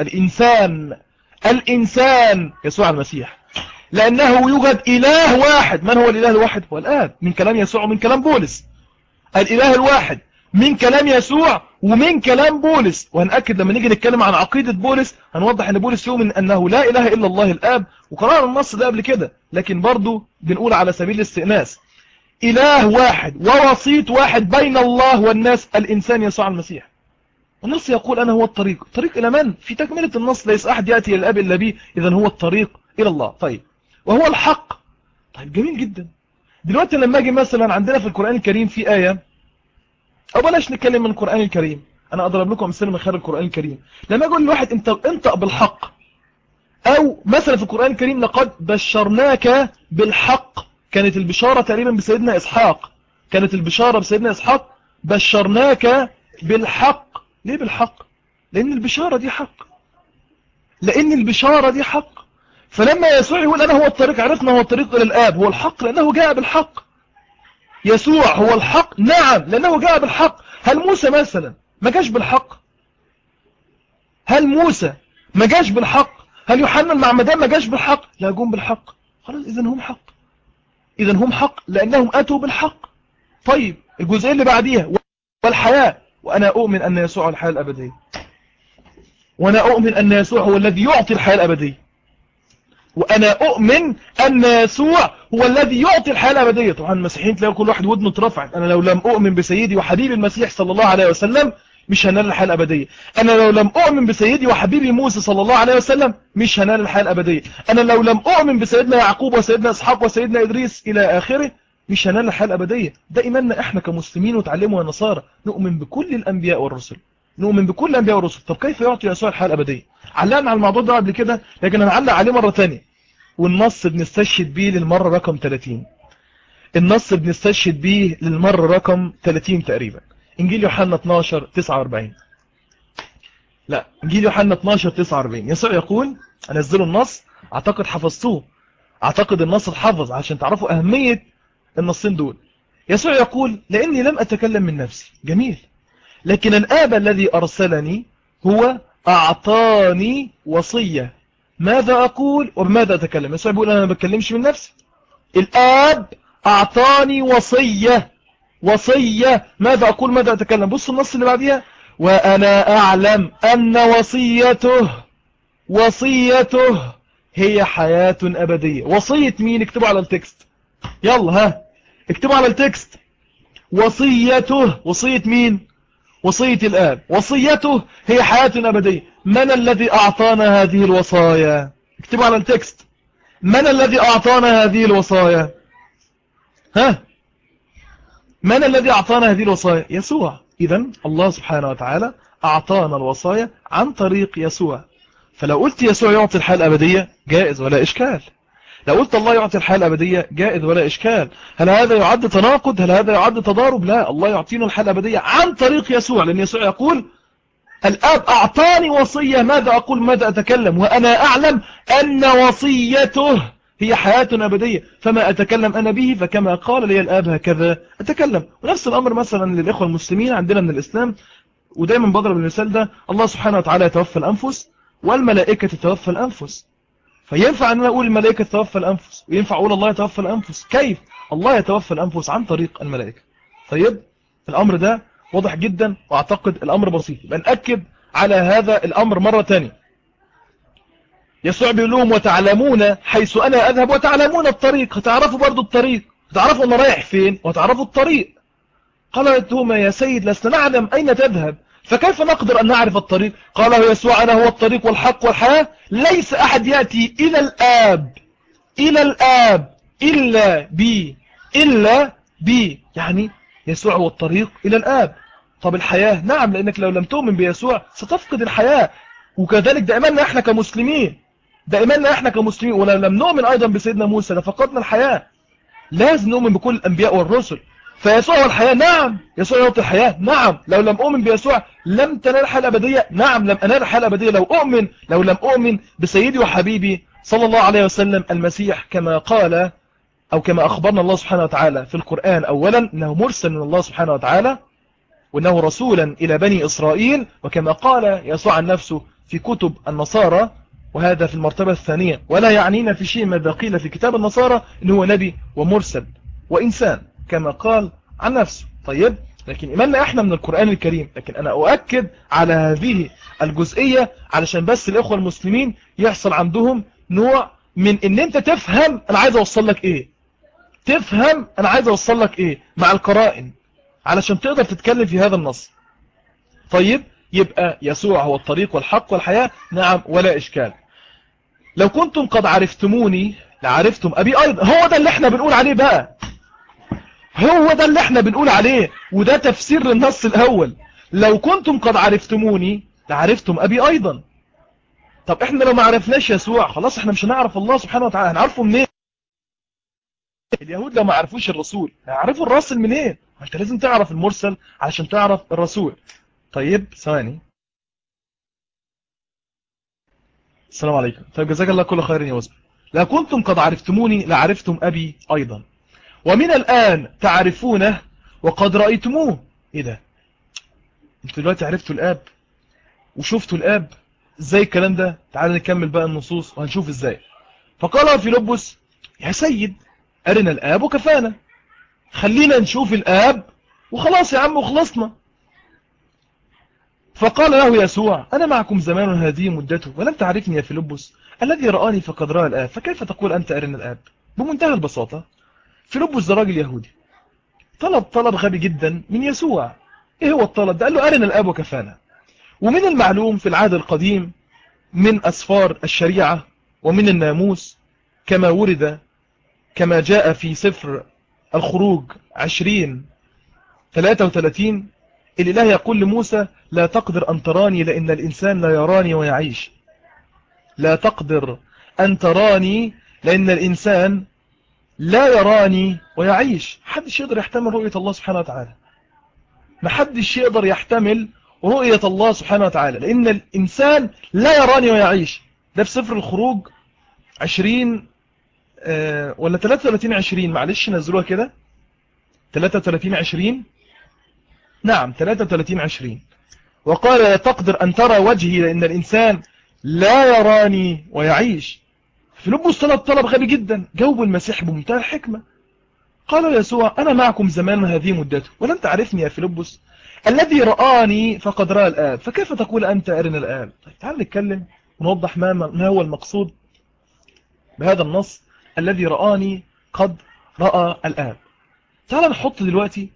الإنسان يسوع المسيح، لأنه يوجد إله واحد. من هو الإله الواحد؟ هو الآب، من كلام يسوع ومن كلام بولس. الإله الواحد من كلام يسوع ومن كلام بولس. وهنأكد لما نيجي نتكلم عن عقيدة بولس هنوضح أن بولس يؤمن أنه لا إله إلا الله الآب، وقرأنا النص ده قبل كده، لكن برضو بنقول على سبيل الاستئناس إله واحد ووسيط واحد بين الله والناس، الإنسان يسوع المسيح. النص يقول أنا هو الطريق إلى من؟ في تكملة النص ليس أحد يأتي إلى الآب إلا بي، إذن هو الطريق إلى الله. طيب وهو الحق. طيب جميل جدا. دلوقتي لما أجي مثلا عندنا في القرآن الكريم في آية، أو بلاش نتكلم من القرآن الكريم، أنا أضرب لكم أمثلة من خلال القرآن الكريم. لما أقول لواحد انطق بالحق، أو مثلا في القرآن الكريم لقد بشرناك بالحق، كانت البشارة تقريبا بسيدنا إسحاق، كانت البشارة بسيدنا إسحاق بشرناك بالحق. ليه بالحق؟ لأن البشارة دي حق. فلما يسوع يقول أنا هو الطريق، عرفنا هو الطريق إلى الآب، هو الحق لأنه جاء بالحق. يسوع هو الحق، نعم لأنه جاء بالحق. هل موسى مثلا ما جاش بالحق؟ هل موسى ما جاش بالحق؟ هل يوحنا المعمدان ما جاش بالحق؟ لا، جم بالحق. خلاص إذن هم حق لأنهم أتوا بالحق. طيب الجزئية اللي بعديها والحياة، وأنا أؤمن أن يسوع الحياة الأبدية، وأنا أؤمن أن يسوع هو الذي يعطي الحياة الأبدية، وأنا أؤمن أن يسوع هو الذي يعطي الحياة الأبدية. طبعا المسيحيين تلاقوا كل واحد ودنه اترفعت، أنا لو لم أؤمن بسيدي وحبيبي المسيح صلى الله عليه وسلم مش هنال الحياة الأبدية. أنا لو لم أؤمن بسيدي وحبيبي موسى صلى الله عليه وسلم مش هنال الحياة الأبدية. أنا لو لم أؤمن بسيدنا يعقوب وسيدنا إسحاق وسيدنا إدريس إلى آخره مش هنال الحياة الأبدية. ده إيماننا إحنا كمسلمين وتعلموا النصارى، نؤمن بكل الأنبياء والرسل، طب كيف يعطي يسوع الحياة الأبدية؟ علقنا على الموضوع ده قبل كده، لكن هنعلق عليه مرة تانية، والنص بنستشهد بيه للمرة رقم 30. النص بنستشهد بيه للمرة رقم 30 تقريبا، إنجيل يوحنا 12:49. لا، إنجيل يوحنا 12:49. يسوع يقول، أنزلوا النص، أعتقد حفظتوه، أعتقد النص اتحفظ عشان تعرفوا أهمية النصين دول. يسوع يقول لأني لم أتكلم من نفسي. جميل. لكن الآب الذي أرسلني هو أعطاني وصية ماذا أقول وبماذا أتكلم. يسوع بيقول أنا ما بتكلمش من نفسي، الآب أعطاني وصية ماذا أقول ماذا أتكلم. بص النص اللي بعديها، وأنا أعلم أن وصيته هي حياة أبدية. وصية مين؟ اكتبوا على التكست، يلا ها اكتبوا على التكست. وصيته، وصية مين؟ وصية الآب. وصيته هي حياة أبدية. من الذي أعطانا هذه الوصايا؟ اكتبوا على التكست، من الذي أعطانا هذه الوصايا؟ من الذي أعطانا هذه الوصايا؟ يسوع. إذن الله سبحانه وتعالى أعطانا الوصايا عن طريق يسوع. فلو قلت يسوع يعطي الحياة الأبدية جائز ولا إشكال، لو قلت الله يعطي الحياة الأبدية جائز ولا إشكال. هل هذا يعد تناقض؟ هل هذا يعد تضارب؟ لا، الله يعطينا الحياة الأبدية عن طريق يسوع، لأن يسوع يقول الآب أعطاني وصية ماذا أقول ماذا أتكلم، وأنا أعلم أن وصيته هي حياة أبدية، فما أتكلم أنا به فكما قال لي الآب هكذا أتكلم. ونفس الأمر مثلا للإخوة المسلمين عندنا من الإسلام، ودايما بضرب المثال ده، الله سبحانه وتعالى يتوفى الأنفس والملائكة تتوفى الأنفس. فينفع أن أقول الملائكة تتوفى الأنفس، وينفع أقول الله يتوفى الأنفس. كيف؟ الله يتوفى الأنفس عن طريق الملائكة. طيب الأمر ده واضح جدا، وأعتقد الأمر بسيط. بنأكد على هذا الأمر مرة تانية. يسوع بيقول لهم وتعلمون حيث أنا أذهب وتعلمون الطريق، هتعرفوا برضو الطريق، هتعرفوا أنا رايح فين وهتعرفوا الطريق. قالت لهما يا سيد لسنا نعلم أين تذهب فكيف نقدر أن نعرف الطريق؟ قال يسوع أنا هو الطريق والحق والحياة، ليس أحد يأتي إلى الآب إلا بي. يعني يسوع هو الطريق إلى الآب. طب الحياة؟ نعم، لأنك لو لم تؤمن بيسوع ستفقد الحياة. وكذلك دائما احنا كمسلمين، ولو لم نؤمن أيضا بسيدنا موسى لفقدنا الحياة. لازم نؤمن بكل الأنبياء والرسل. فيسوع هو الحياة، نعم. يسوع يعطي الحياة، نعم. لو لم أؤمن بيسوع لم تنال الحياة الأبدية، نعم. لم أنال الحياة الأبدية لو لم أؤمن بسيدي وحبيبي صلى الله عليه وسلم المسيح، كما قال أو كما أخبرنا الله سبحانه وتعالى في القرآن. أولا أنه مرسل من الله سبحانه وتعالى، وأنه رسولا إلى بني إسرائيل، وكما قال يسوع عن نفسه في كتب النصارى، وهذا في المرتبة الثانية، ولا يعنينا في شيء ما قيل في كتاب النصارى أنه نبي ومرسل وإنسان كما قال عن نفسه. طيب، لكن إيماننا إحنا من القرآن الكريم. لكن أنا أؤكد على هذه الجزئية علشان بس الإخوة المسلمين يحصل عندهم نوع من إن أنت تفهم أنا عايز أوصل لك إيه، تفهم أنا عايز أوصل لك إيه مع القرائن علشان تقدر تتكلم في هذا النص. طيب، يبقى يسوع هو الطريق والحق والحياة، نعم ولا إشكال. لو كنتم قد عرفتموني لعرفتم أبي أيضا. هو ده اللي احنا بنقول عليه بقى، هو ده اللي احنا بنقول عليه، وده تفسير للنص الأول. لو كنتم قد عرفتموني لعرفتم أبي أيضا. طب احنا لو ما عرفناش يسوع خلاص احنا مش هنعرف الله سبحانه وتعالى. هنعرفه منين؟ اليهود لو ما عرفوش الرسول هيعرفوا الرسول منين؟ انت لازم تعرف المرسل علشان تعرف الرسول. طيب ثواني. السلام عليكم. طيب جزاك الله كل خير يا وزن. لو كنتم قد عرفتموني لعرفتم أبي أيضا، ومن الآن تعرفونه وقد رأيتموه. ايه ده؟ انتوا دلوقتي عرفتوا الآب وشفتوا الآب، ازاي الكلام ده؟ تعال نكمل بقى النصوص وهنشوف ازاي. فقال فيلبس يا سيد أرنا الآب وكفانا، خلينا نشوف الآب وخلاص يا عم وخلصنا. فقال له يسوع أنا معكم زمان هذه مدته ولم تعرفني يا فيلبس، الذي رآني فقد رأى الآب، فكيف تقول أنت أرنا الآب؟ بمنتهى البساطة فيلبس ده راجل يهودي طلب غبي جدا من يسوع. ايه هو الطلب ده؟ قال له أرنا الآب وكفانا. ومن المعلوم في العهد القديم من أسفار الشريعة ومن الناموس كما ورد، كما جاء في سفر الخروج 20:33 الإله يقول لموسى لا تقدر أن تراني لأن الإنسان لا يراني ويعيش. لا تقدر أن تراني لأن الإنسان لا يراني ويعيش. محدش يقدر يحتمل رؤية الله سبحانه وتعالى، محدش يقدر يحتمل رؤية الله سبحانه وتعالى لأن الإنسان لا يراني ويعيش. ده في سفر الخروج 20 ولا 33:20، معلش نزلوها كده 33:20. نعم 33:20. وقال لا تقدر أن ترى وجهي لأن الإنسان لا يراني ويعيش. فيلبس طلب غبي جدا، جاوب المسيح بمنتهى الحكمة. قال يسوع أنا معكم زمان هذه مدته ولم تعرفني يا فيلبس، الذي رآني فقد رأى الآب، فكيف تقول أنت أرنا الآب؟ طيب تعال نتكلم ونوضح ما هو المقصود بهذا النص الذي رآني قد رأى الآب. تعال نحط دلوقتي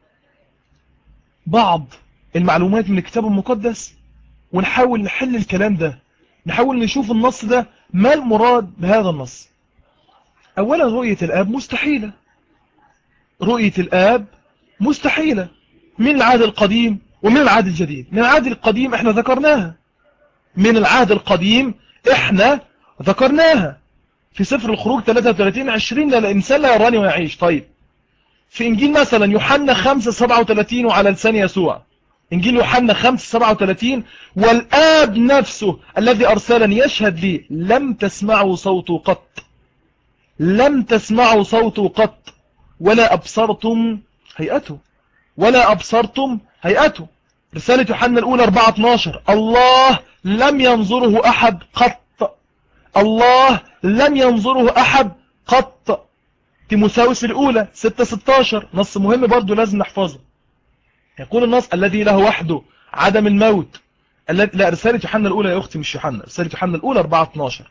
بعض المعلومات من الكتاب المقدس ونحاول نحل الكلام ده، نحاول نشوف النص ده ما المراد بهذا النص. أولا رؤية الآب مستحيلة، رؤية الآب مستحيلة من العهد القديم ومن العهد الجديد. من العهد القديم احنا ذكرناها، من العهد القديم احنا ذكرناها في سفر الخروج 33:20 لا الإنسان لا يراني ويعيش. طيب في إنجيل مثلا يوحنا 5:37 وعلى لسان يسوع، إنجيل يوحنا 5:37 والآب نفسه الذي أرسلني يشهد لي لم تسمعوا صوته قط، لم تسمعوا صوته قط ولا أبصرتم هيئته، ولا أبصرتم هيئته. رسالة يوحنا الأولى 4:12 الله لم ينظره أحد قط، الله لم ينظره أحد قط. تيموثاوس الأولى 6:16 نص مهم برضو لازم نحفظه. يقول النص الذي له وحده عدم الموت. لا رسالة يوحنا الأولى يا أختي مش يوحنا، رسالة يوحنا الأولى 4:12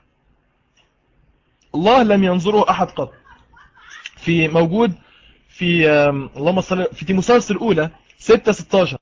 الله لم ينظره أحد قط. في موجود في اللهم صل في تيموثاوس الأولى 6:16.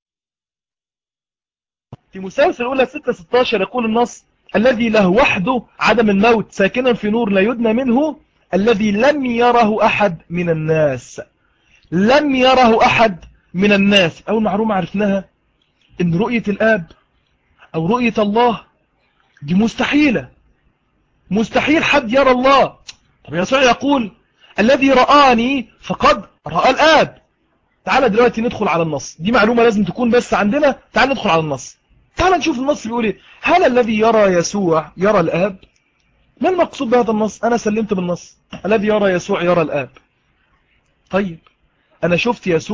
تيموثاوس الأولى 6:16 يقول النص الذي له وحده عدم الموت ساكنا في نور لا يدنى منه، الذي لم يره أحد من الناس. لم يره أحد من الناس. أول معلومة عرفناها إن رؤية الآب أو رؤية الله دي مستحيلة، مستحيل حد يرى الله. طب يسوع يقول الذي رآني فقد رأى الآب. تعال دلوقتي ندخل على النص، دي معلومة لازم تكون بس عندنا. تعال ندخل على النص، تعال نشوف النص بيقول ايه. هل الذي يرى يسوع يرى الآب؟ ما المقصود بهذا النص؟ أنا سلمت بالنص الذي يرى يسوع يرى الآب. طيب أنا شفت يسوع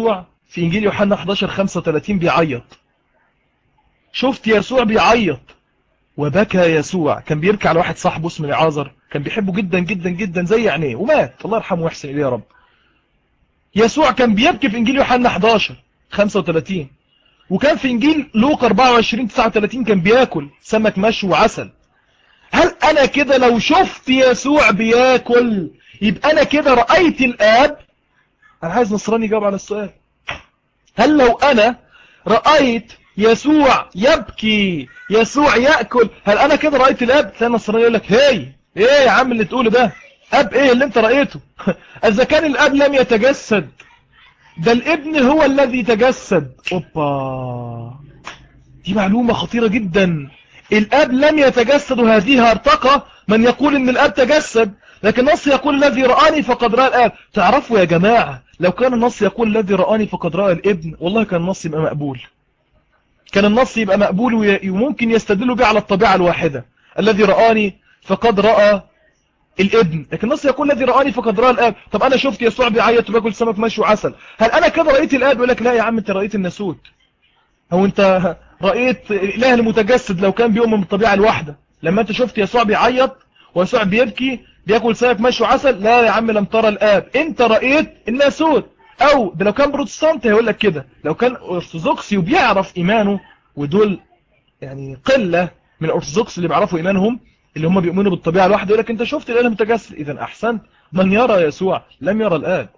في إنجيل يوحنا 11:35 بيعيط. شفت يسوع بيعيط وبكى يسوع. كان بيبكي على واحد صاحبه اسمه لعازر، كان بيحبه جدا جدا جدا زي عينيه، ومات، الله يرحمه ويحسن إليه يا رب. يسوع كان بيبكي في إنجيل يوحنا 11:35. وكان في إنجيل لوقا 24:39 كان بياكل سمك مشوي وعسل. هل أنا كده لو شفت يسوع بياكل يبقى أنا كده رأيت الآب؟ أنا عايز نصراني يجاوب على السؤال. هل لو أنا رأيت يسوع يبكي، يسوع يأكل، هل أنا كده رأيت الآب؟ تلاقي النصراني يقول لك إيه يا عم اللي تقوله ده؟ أب إيه اللي أنت رأيته؟ إذا كان الآب لم يتجسد، ده الابن هو الذي تجسد. أوبا، دي معلومة خطيرة جدا. الآب لم يتجسد، وهذه ارتقى من يقول إن الآب تجسد، لكن النص يقول الذي رآني فقد رأى الآب. تعرفوا يا جماعة، لو كان النص يقول الذي رآني فقد رأى الابن، والله كان النص يبقى مقبول. كان النص يبقى مقبول وممكن يستدلوا به على الطبيعة الواحدة، الذي رآني فقد رأى الابن. لكن النص يقول الذي رآني فقد رأى الآب. طب أنا شفت يسوع بيعيط وباكل سمك مشوي وعسل، هل أنا كده رأيت الآب؟ يقول لك لا يا عم، أنت رأيت الناسوت. هو أنت رأيت الإله المتجسد لو كان بيؤمن بالطبيعة الواحدة. لما أنت شفت يسوع بيعيط ويسوع بيبكي بياكل سمك مشوي وعسل، لا يا عم، لم ترى الآب، أنت رأيت الناسوت. أو ده لو كان بروتستانت هيقول لك كده، لو كان أرثوذكسي وبيعرف إيمانه، ودول يعني قلة من الأرثوذكس اللي بيعرفوا إيمانهم، اللي هم بيؤمنوا بالطبيعة الواحدة، يقول لك أنت شفت الإله المتجسد. إذن أحسنت، من يرى يسوع لم يرى الآب.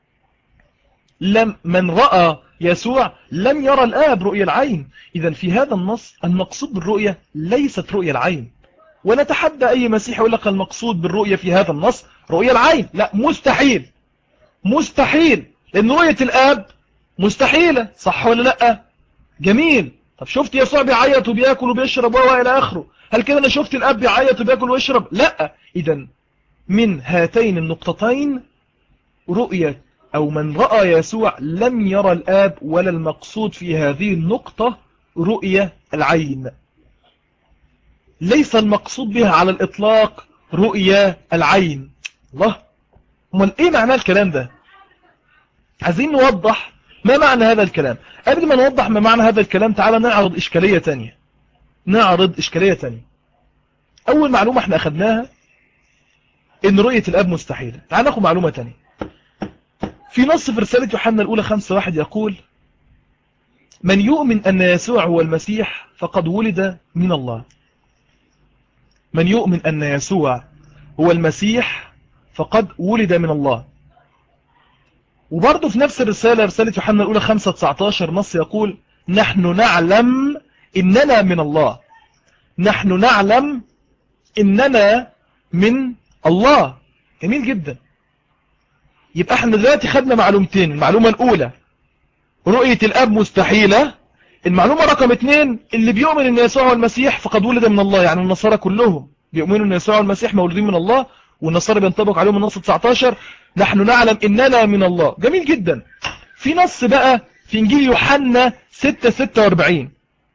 من رأى يسوع لم يرى الآب رؤية العين. إذن في هذا النص المقصود بالرؤية ليست رؤية العين. ونتحدى أي مسيح يقول لك المقصود بالرؤية في هذا النص رؤية العين. لا، مستحيل، مستحيل، لأن رؤية الآب مستحيلة، صح ولا لا؟ جميل. طب شفت يسوع بيعيط وبياكل وبيشرب وإلى آخره، هل كده أنا شفت الآب بيعيط وبياكل ويشرب؟ لا. إذن من هاتين النقطتين رؤية، أو من رأى يسوع لم يرى الآب، ولا المقصود في هذه النقطة رؤية العين. ليس المقصود بها على الإطلاق رؤية العين. الله، امال إيه معنى الكلام ده؟ عايزين نوضح ما معنى هذا الكلام. قبل ما نوضح ما معنى هذا الكلام، تعالى نعرض إشكالية تانية. أول معلومة احنا أخذناها إن رؤية الآب مستحيلة. تعالى ناخد معلومة تانية. في نص في رسالة يوحنا الأولى 5:1 يقول: من يؤمن أن يسوع هو المسيح فقد ولد من الله. من يؤمن أن يسوع هو المسيح فقد ولد من الله. وبرضه في نفس الرسالة، رسالة يوحنا الأولى 5:19، نص يقول: نحن نعلم إننا من الله. نحن نعلم إننا من الله. جميل جدا. يبقى احنا دلوقتي خدنا معلومتين. المعلومة الأولى رؤية الآب مستحيلة. المعلومة رقم 2، اللي بيؤمن أن يسوع هو المسيح فقد ولد من الله، يعني النصارى كلهم بيؤمنوا أن يسوع المسيح مولودين من الله، والنصارى بينطبق عليهم النص 19 نحن نعلم إننا من الله. جميل جدا. في نص بقى في إنجيل يوحنا 6:46.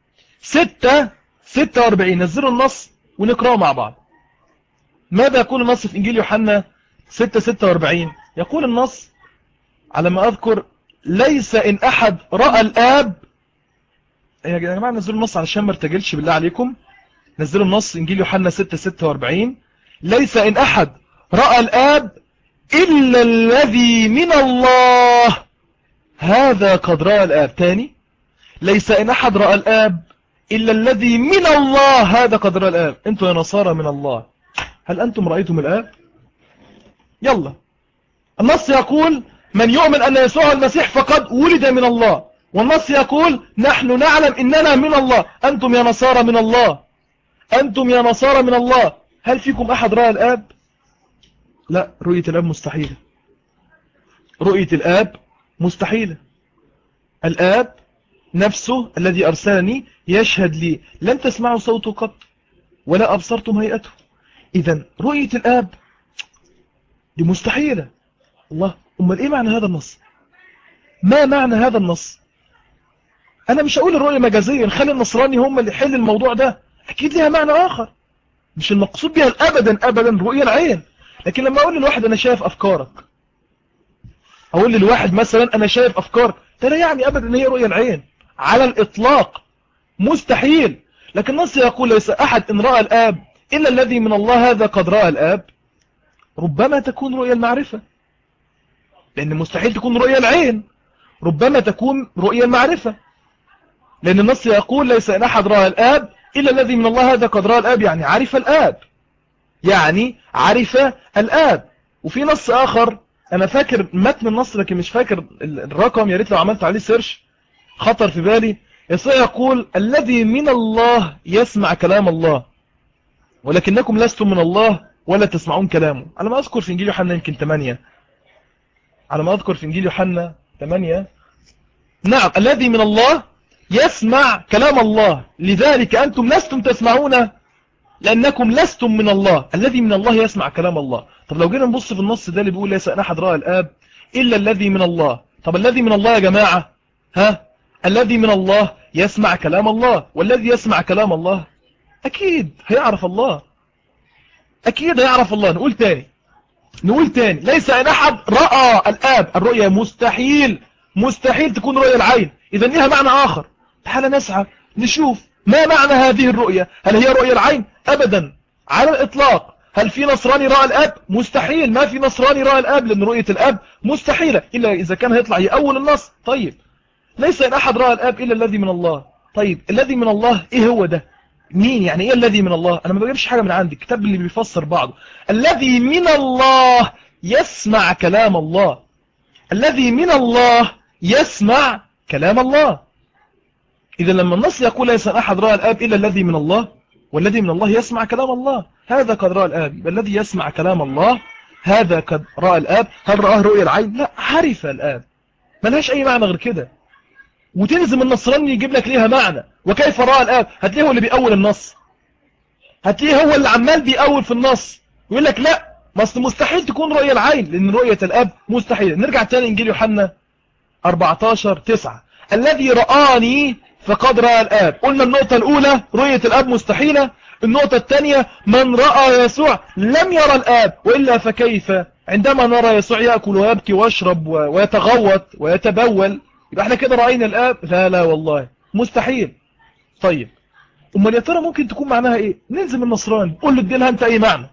6:46، نزلوا النص ونقرأه مع بعض. ماذا يقول النص في إنجيل يوحنا 6:46؟ يقول النص على ما أذكر: ليس إن أحد رأى الآب. يا جماعة نزلوا النص علشان ما ارتجلش بالله عليكم. نزلوا النص إنجيل يوحنا 6:46: ليس إن أحد رأى الآب إلا الذي من الله، هذا قد رأى الآب. تاني: ليس إن أحد رأى الآب إلا الذي من الله، هذا قد رأى الآب. أنتم يا نصارى من الله، هل أنتم رأيتم الآب؟ يلا، النص يقول: من يؤمن أن يسوع المسيح فقد ولد من الله. والنص يقول: نحن نعلم إننا من الله. أنتم يا نصارى من الله، أنتم يا نصارى من الله. هل فيكم أحد رأى الآب؟ لا، رؤية الآب مستحيلة. رؤية الآب مستحيلة. الآب نفسه الذي أرسلني يشهد لي: لن تسمعوا صوته قط ولا أبصرتم هيئته. إذن رؤية الآب دي مستحيلة. الله، أمال إيه معنى هذا النص؟ ما معنى هذا النص؟ أنا مش هقول الرؤية مجازية، نخلي النصراني هم اللي يحل الموضوع ده. أكيد لها معنى آخر، مش المقصود بها أبدا أبدا رؤية العين. لكن لما أقول للواحد أنا شايف أفكارك، أقول للواحد مثلا أنا شايف أفكارك، ده لا يعني أبدا أن هي رؤية العين على الإطلاق، مستحيل. لكن النص يقول ليس أحد إن رأى الآب إلا الذي من الله، هذا قد رأى الآب. ربما تكون رؤية المعرفة، لأن مستحيل تكون رؤية العين، ربما تكون رؤية المعرفة، لأن النص يقول ليس أن أحد رأى الآب إلا الذي من الله، هذا قد رأى الآب، يعني عرف الآب، يعني عرف الآب. وفي نص آخر أنا فاكر متن النص لكن مش فاكر الرقم، يا ريت لو عملت عليه سيرش خطر في بالي. يسوع يقول الذي من الله يسمع كلام الله، ولكنكم لستم من الله ولا تسمعون كلامه. على ما أذكر في إنجيل يوحنا يمكن 8، على ما أذكر في إنجيل يوحنا 8. نعم، الذي من الله يسمع كلام الله، لذلك أنتم لستم تسمعون لأنكم لستم من الله. الذي من الله يسمع كلام الله. طب لو جينا نبص في النص ده اللي بيقول ليس أن أحد رأى الآب إلا الذي من الله، طب الذي من الله يا جماعة، الذي من الله يسمع كلام الله، والذي يسمع كلام الله أكيد هيعرف الله، أكيد هيعرف الله. نقول تاني ليس أن أحد رأى الآب، الرؤية مستحيل تكون رؤية العين، إذن لها معنى آخر. تعال نسعى نشوف ما معنى هذه الرؤية. هل هي رؤية العين؟ أبدا على الإطلاق. هل في نصراني رأى الآب؟ مستحيل، ما في نصراني رأى الآب، لأن رؤية الآب مستحيلة إلا إذا كان هيطلع يأول النص. طيب ليس أن أحد رأى الآب إلا الذي من الله. طيب الذي من الله إيه هو ده؟ مين يعني إيه الذي من الله؟ أنا ما بجيبش حاجة من عندي، الكتاب اللي بيفسر بعضه. الذي من الله يسمع كلام الله، الذي من الله يسمع كلام الله. إذا لما النص يقول ليس أحد رأى الآب إلا الذي من الله، والذي من الله يسمع كلام الله، هذا قد رأى الآب. الذي يسمع كلام الله هذا قد رأى الآب. هل رآه رؤية العين؟ لا، عرف الآب، ملهاش أي معنى غير كده. وتلزم النصراني يجيب لك ليها معنى. وكيف رأى الآب؟ هتلاقيه هو اللي بيأول النص، هتلاقيه هو اللي عمال بيأول في النص ويقول لك لا، مستحيل تكون رؤية العين لأن رؤية الآب مستحيل. نرجع تاني إنجيل يوحنا 14:9 الذي رآني فقد رأى الآب. قلنا النقطة الأولى رؤية الآب مستحيلة. النقطة الثانية من رأى يسوع لم يرى الآب، وإلا فكيف عندما نرى يسوع يأكل ويبكي ويشرب ويتغوط ويتبول يبقى احنا كده رأينا الآب؟ لا والله مستحيل. طيب امال يا ترى ممكن تكون معناها ايه؟ نلزم النصراني قول له اديلها انت اي معنى،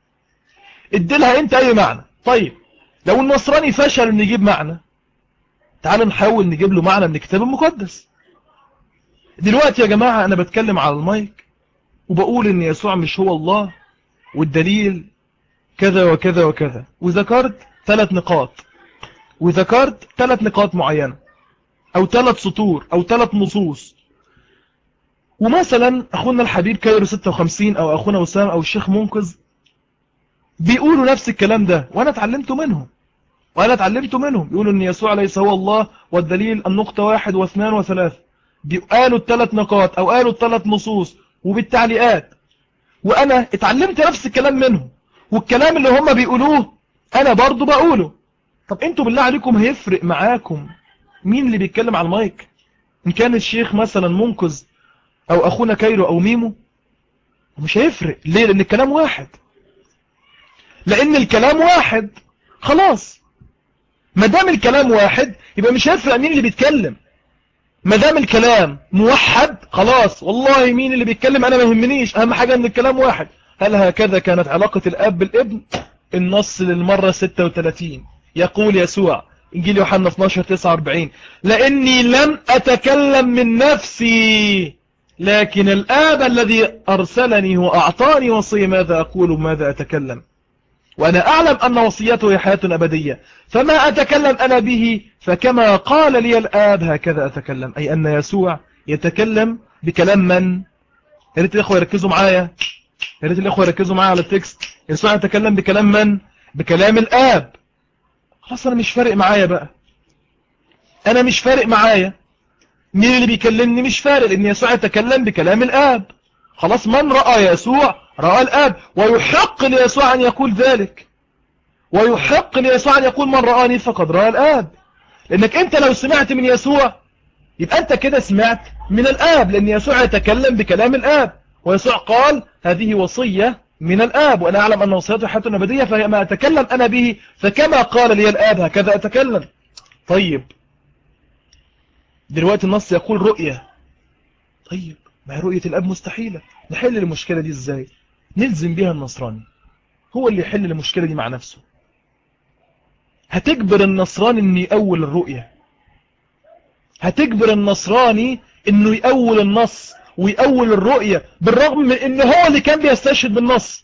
اديلها انت اي معنى. طيب لو النصراني فشل ان يجيب معنى، تعال نحاول نجيب له معنى من الكتاب المقدس. دلوقتي يا جماعة انا بتكلم على المايك وبقول ان يسوع مش هو الله، والدليل كذا وكذا وكذا، وذكرت 3 نقاط، وذكرت 3 نقاط معينة او 3 سطور او 3 نصوص. ومثلا اخونا الحبيب كايرو 56 او اخونا وسام او الشيخ منقذ بيقولوا نفس الكلام ده، وانا اتعلمته منهم. بيقولوا ان يسوع ليس هو الله، والدليل النقطة 1 و2 و3. قالوا ال3 نقاط او قالوا ال3 نصوص وبالتعليقات، وانا اتعلمت نفس الكلام منهم، والكلام اللي هم بيقولوه انا برضو بقوله. طب انتوا بالله عليكم هيفرق معاكم مين اللي بيتكلم على المايك؟ ان كان الشيخ مثلا منقذ او اخونا كايرو او ميمو، مش هيفرق. ليه؟ لان الكلام واحد. خلاص ما دام الكلام واحد يبقى مش هيفرق مين اللي بيتكلم. ما دام الكلام موحد خلاص، والله مين اللي بيتكلم انا ما يهمنيش، اهم حاجة ان الكلام واحد. هل هكذا كانت علاقة الاب بالابن؟ النص للمرة 36 يقول يسوع انجيل يوحنا 12:49 لاني لم اتكلم من نفسي، لكن الآب الذي أرسلني وأعطاني وصية ماذا أقول وماذا أتكلم، وأنا أعلم أن وصيته هي حياة أبدية، فما أتكلم أنا به فكما قال لي الآب هكذا أتكلم. أي أن يسوع يتكلم بكلام من؟ يا ريت الأخوة يركزوا معايا، على التكست. يسوع يتكلم بكلام من؟ بكلام الآب. خلاص أنا مش فارق معايا مين اللي بيكلمني، مش فارق، لأن يسوع يتكلم بكلام الآب. خلاص من رأى يسوع رأى الآب، ويحق ليسوع أن يقول ذلك، ويحق ليسوع أن يقول من رآني فقد رأى الآب. لأنك أنت لو سمعت من يسوع يبقى أنت كده سمعت من الآب، لأن يسوع يتكلم بكلام الآب، ويسوع قال هذه وصية من الآب، وأنا أعلم أن وصيته حياة أبدية، فما أتكلم أنا به فكما قال لي الآب هكذا أتكلم. طيب دلوقتي النص يقول رؤية. طيب ما هي رؤية الاب مستحيلة، نحل المشكلة دي ازاي؟ نلزم بيها النصراني، هو اللي يحل المشكلة دي مع نفسه. هتجبر النصراني انه يأول الرؤية، هتجبر النصراني انه يأول النص ويأول الرؤية، بالرغم من انه هو اللي كان بيستشهد بالنص،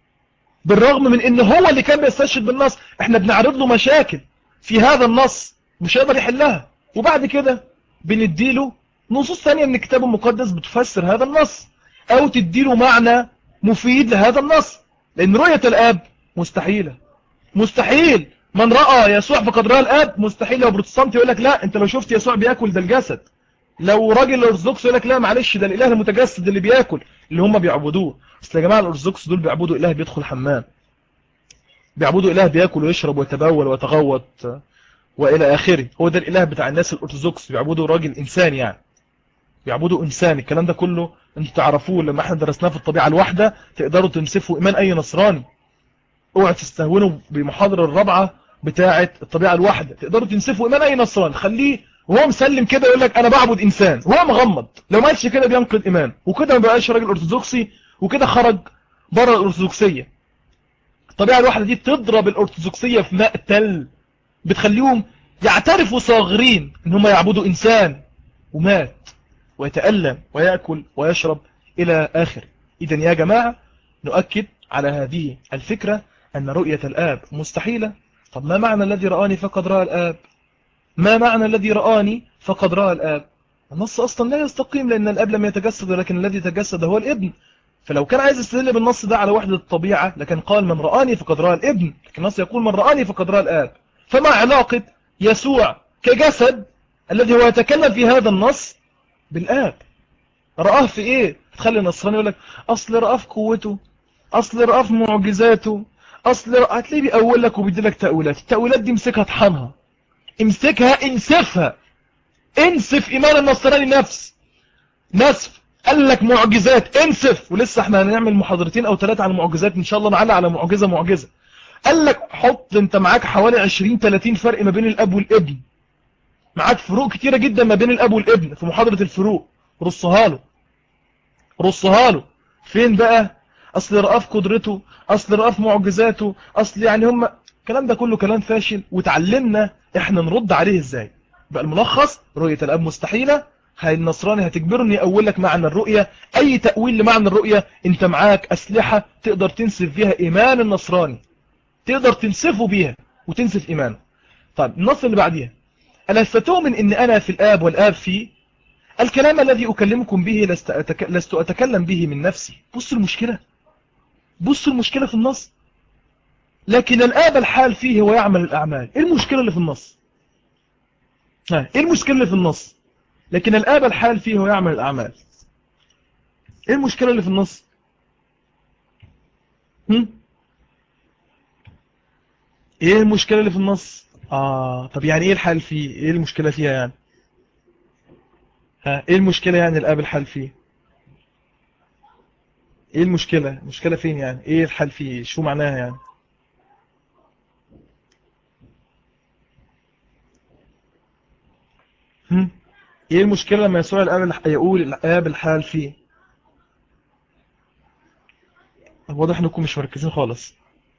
بالرغم من انه هو اللي كان بيستشهد بالنص. احنا بنعرض له مشاكل في هذا النص مش هيقدر يحلها، وبعد كده بنديله نصوص ثانية من الكتاب المقدس بتفسر هذا النص، او تديله معنى مفيد لهذا النص. لان رؤية الاب مستحيلة، مستحيل. من رأى يسوع فقد رأى الاب. مستحيل. لو بروتستانت يقول لك لا، انت لو شفت يسوع بياكل ده الجسد. لو راجل ارثوذكس يقول لك لا معلش، ده الاله المتجسد اللي بياكل، اللي هم بيعبدوه. اصل يا جماعه الارثوذكس دول بيعبدوا اله بيدخل حمام، بيعبدوا اله بياكل ويشرب ويتبول ويتغوط والى اخره. هو ده الاله بتاع الناس الارثوذكس، بيعبدوا راجل انسان، يعني بيعبدوا انسان. الكلام ده كله انتوا تعرفوه لما احنا درسناه في الطبيعه الواحده، تقدروا تنسفوا ايمان اي نصراني. اوعى تستهونوا بالمحاضره الرابعه بتاعه الطبيعه الواحده، تقدروا تنسفوا ايمان اي نصراني. خليه وهو مسلم كده يقول لك انا بعبد انسان وهو مغمض، لو ما قالش كده بينقض ايمان، وكده ما بقاش راجل ارثوذكسي، وكده خرج بره الارثوذكسيه. الطبيعه الواحده دي تضرب الارثوذكسيه في مقتل، بتخليهم يعترفوا صاغرين ان هم يعبدوا انسان ومات ويتألم ويأكل ويشرب الى اخر. اذا يا جماعه نؤكد على هذه الفكرة أن رؤية الآب مستحيلة. طب ما معنى الذي رآني فقد رأى الآب؟ ما معنى الذي رآني فقد رأى الآب؟ النص أصلا لا يستقيم، لأن الآب لم يتجسد، ولكن الذي تجسد هو الابن. فلو كان عايز يستدل بالنص ده على وحدة الطبيعة لكن قال من رآني فقد رأى الابن، لكن النص يقول من رآني فقد رأى الآب. فما علاقة يسوع كجسد الذي هو يتكلم في هذا النص بالآب؟ رآه في إيه؟ تخلي النصراني يقول لك أصل رآه في قوته، اصل رأى في معجزاته، هتلاقيه بيقول لك وبيدي لك تأويلات. التأويلات دي امسكها اطحنها، امسكها انسفها، انسف ايمان النصراني نسف. قال لك معجزات، انسف. ولسه احنا هنعمل محاضرتين او 3 عن المعجزات ان شاء الله، نعلق على معجزة. قال لك حط انت معاك حوالي 20-30 فرق ما بين الاب والابن، معاك فروق كتيرة جدا ما بين الاب والابن في محاضرة الفروق، رصها له. فين بقى؟ اصل رأى في قدرته، اصل رأى في معجزاته، اصل يعني هم الكلام ده كله كلام فاشل، وتعلمنا احنا نرد عليه ازاي. بقى الملخص رؤية الاب مستحيلة. هاي النصراني هتجبرني اقول لك معنى الرؤية، اي تأويل لمعنى الرؤية انت معاك اسلحة تقدر تنسف بيها ايمان النصراني، تقدر تنسفه بيها وتنسف ايمانه. طيب النص اللي بعديها، الا ستؤمن ان انا في الاب والاب في الكلام الذي أكلمكم به لست أتكلم به من نفسي. بصوا المشكلة في النص. لكن الآب الحال فيه ويعمل الأعمال. إيه المشكلة اللي في النص؟ إيه المشكلة اللي في النص؟ لكن الآب الحال فيه ويعمل الأعمال. إيه المشكلة اللي في النص؟ إيه المشكلة اللي في النص؟ طب يعني إيه الحال فيه؟ إيه المشكلة فيها يعني؟ إيه المشكلة يعني الآب الحال فيه؟ إيه المشكلة فين يعني؟ إيه الحال فيه؟ شو معناها يعني؟ ايه المشكلة لما يسوع الآب يقول الآب الحال فيه؟ واضح انكم مش مركزين خالص،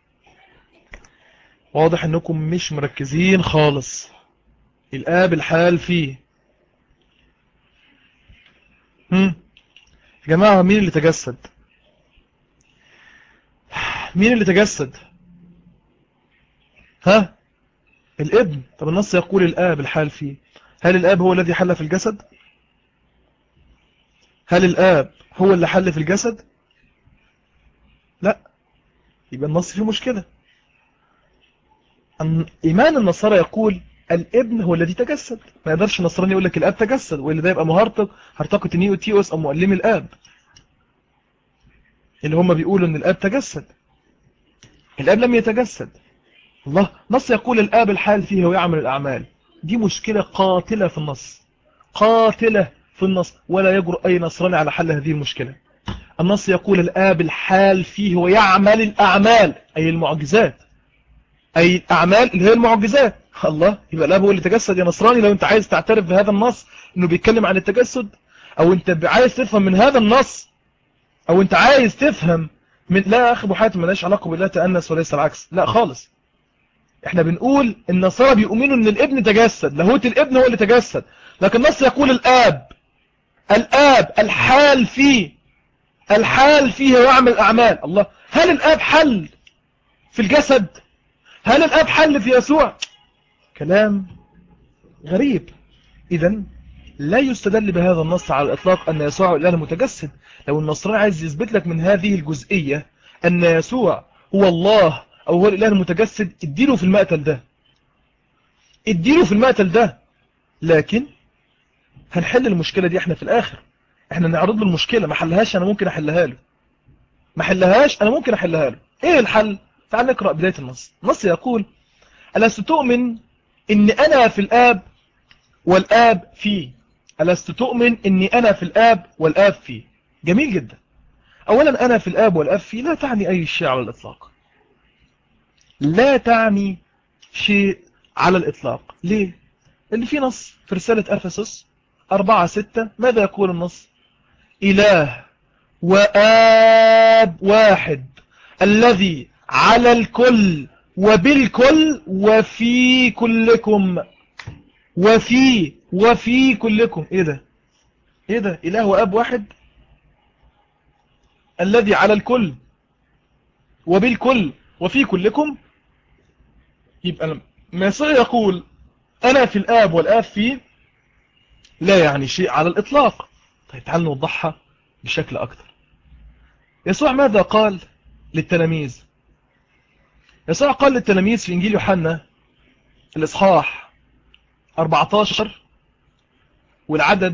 واضح انكم مش مركزين خالص. الآب الحال فيه. يا جماعة مين اللي تجسد؟ مين اللي تجسد؟ الابن. طب النص يقول الآب الحال فيه، هل الآب هو الذي حل في الجسد؟ هل الآب هو اللي حل في الجسد؟ لا. يبقى النص فيه مشكلة. إيمان النصارى يقول الابن هو الذي تجسد. ما يقدرش النصراني يقول لك الآب تجسد، وإلا ده يبقى هرطقة نيوتيوس أو مؤلم الآب، اللي هم بيقولوا ان الآب تجسد. الآب لم يتجسد. الله نص يقول الآب الحال فيه ويعمل الأعمال. دي مشكلة قاتلة في النص، قاتلة في النص، ولا يجرؤ أي نصراني على حل هذه المشكلة. النص يقول الآب الحال فيه ويعمل الأعمال، أي المعجزات، أي الأعمال اللي هي المعجزات. الله، يبقى الاب هو اللي تجسد يا نصراني لو انت عايز تعترف بهذا النص انه بيتكلم عن التجسد، او انت عايز تفهم من هذا النص، او انت عايز تفهم من لا يا اخي ابو حاتم مالهاش علاقه بالله تأنس وليس العكس، لا خالص. احنا بنقول النصارى بيؤمنوا ان الابن تجسد، لاهوت الابن هو اللي تجسد، لكن النص يقول الاب الحال فيه ويعمل اعمال. الله، هل الاب حل في الجسد؟ هل الاب حل في يسوع؟ كلام غريب. اذا لا يستدل بهذا النص على الاطلاق ان يسوع هو الاله المتجسد. لو النصراني عايز يثبت لك من هذه الجزئيه ان يسوع هو الله او هو الاله المتجسد، اديله في المقتل ده، اديله في المقتل ده. لكن هنحل المشكله دي احنا في الاخر. احنا نعرض له المشكله، ما حلهاش انا ممكن احلها له، ما حلهاش انا ممكن احلها له. ايه الحل؟ تعال نقرا بدايه النص. النص يقول: ألست تؤمن إن أنا في الآب والآب فيه؟ ألست تؤمن إني أنا في الآب والآب فيه؟ جميل جدا. أولا أنا في الآب والآب فيه لا تعني أي شيء على الإطلاق، لا تعني شيء على الإطلاق. ليه؟ اللي في نص في رسالة أفسس 4:6 ماذا يقول النص؟ إله وآب واحد الذي على الكل وبالكل وفي كلكم. وفي كلكم. ايه ده اله واب واحد الذي على الكل وبالكل وفي كلكم. يبقى المسيح يقول انا في الاب والاب فيه لا يعني شيء على الاطلاق. طيب تعال نوضحها بشكل اكتر. يسوع ماذا قال للتلاميذ؟ يسوع قال للتلاميذ في انجيل يوحنا الاصحاح 14 والعدد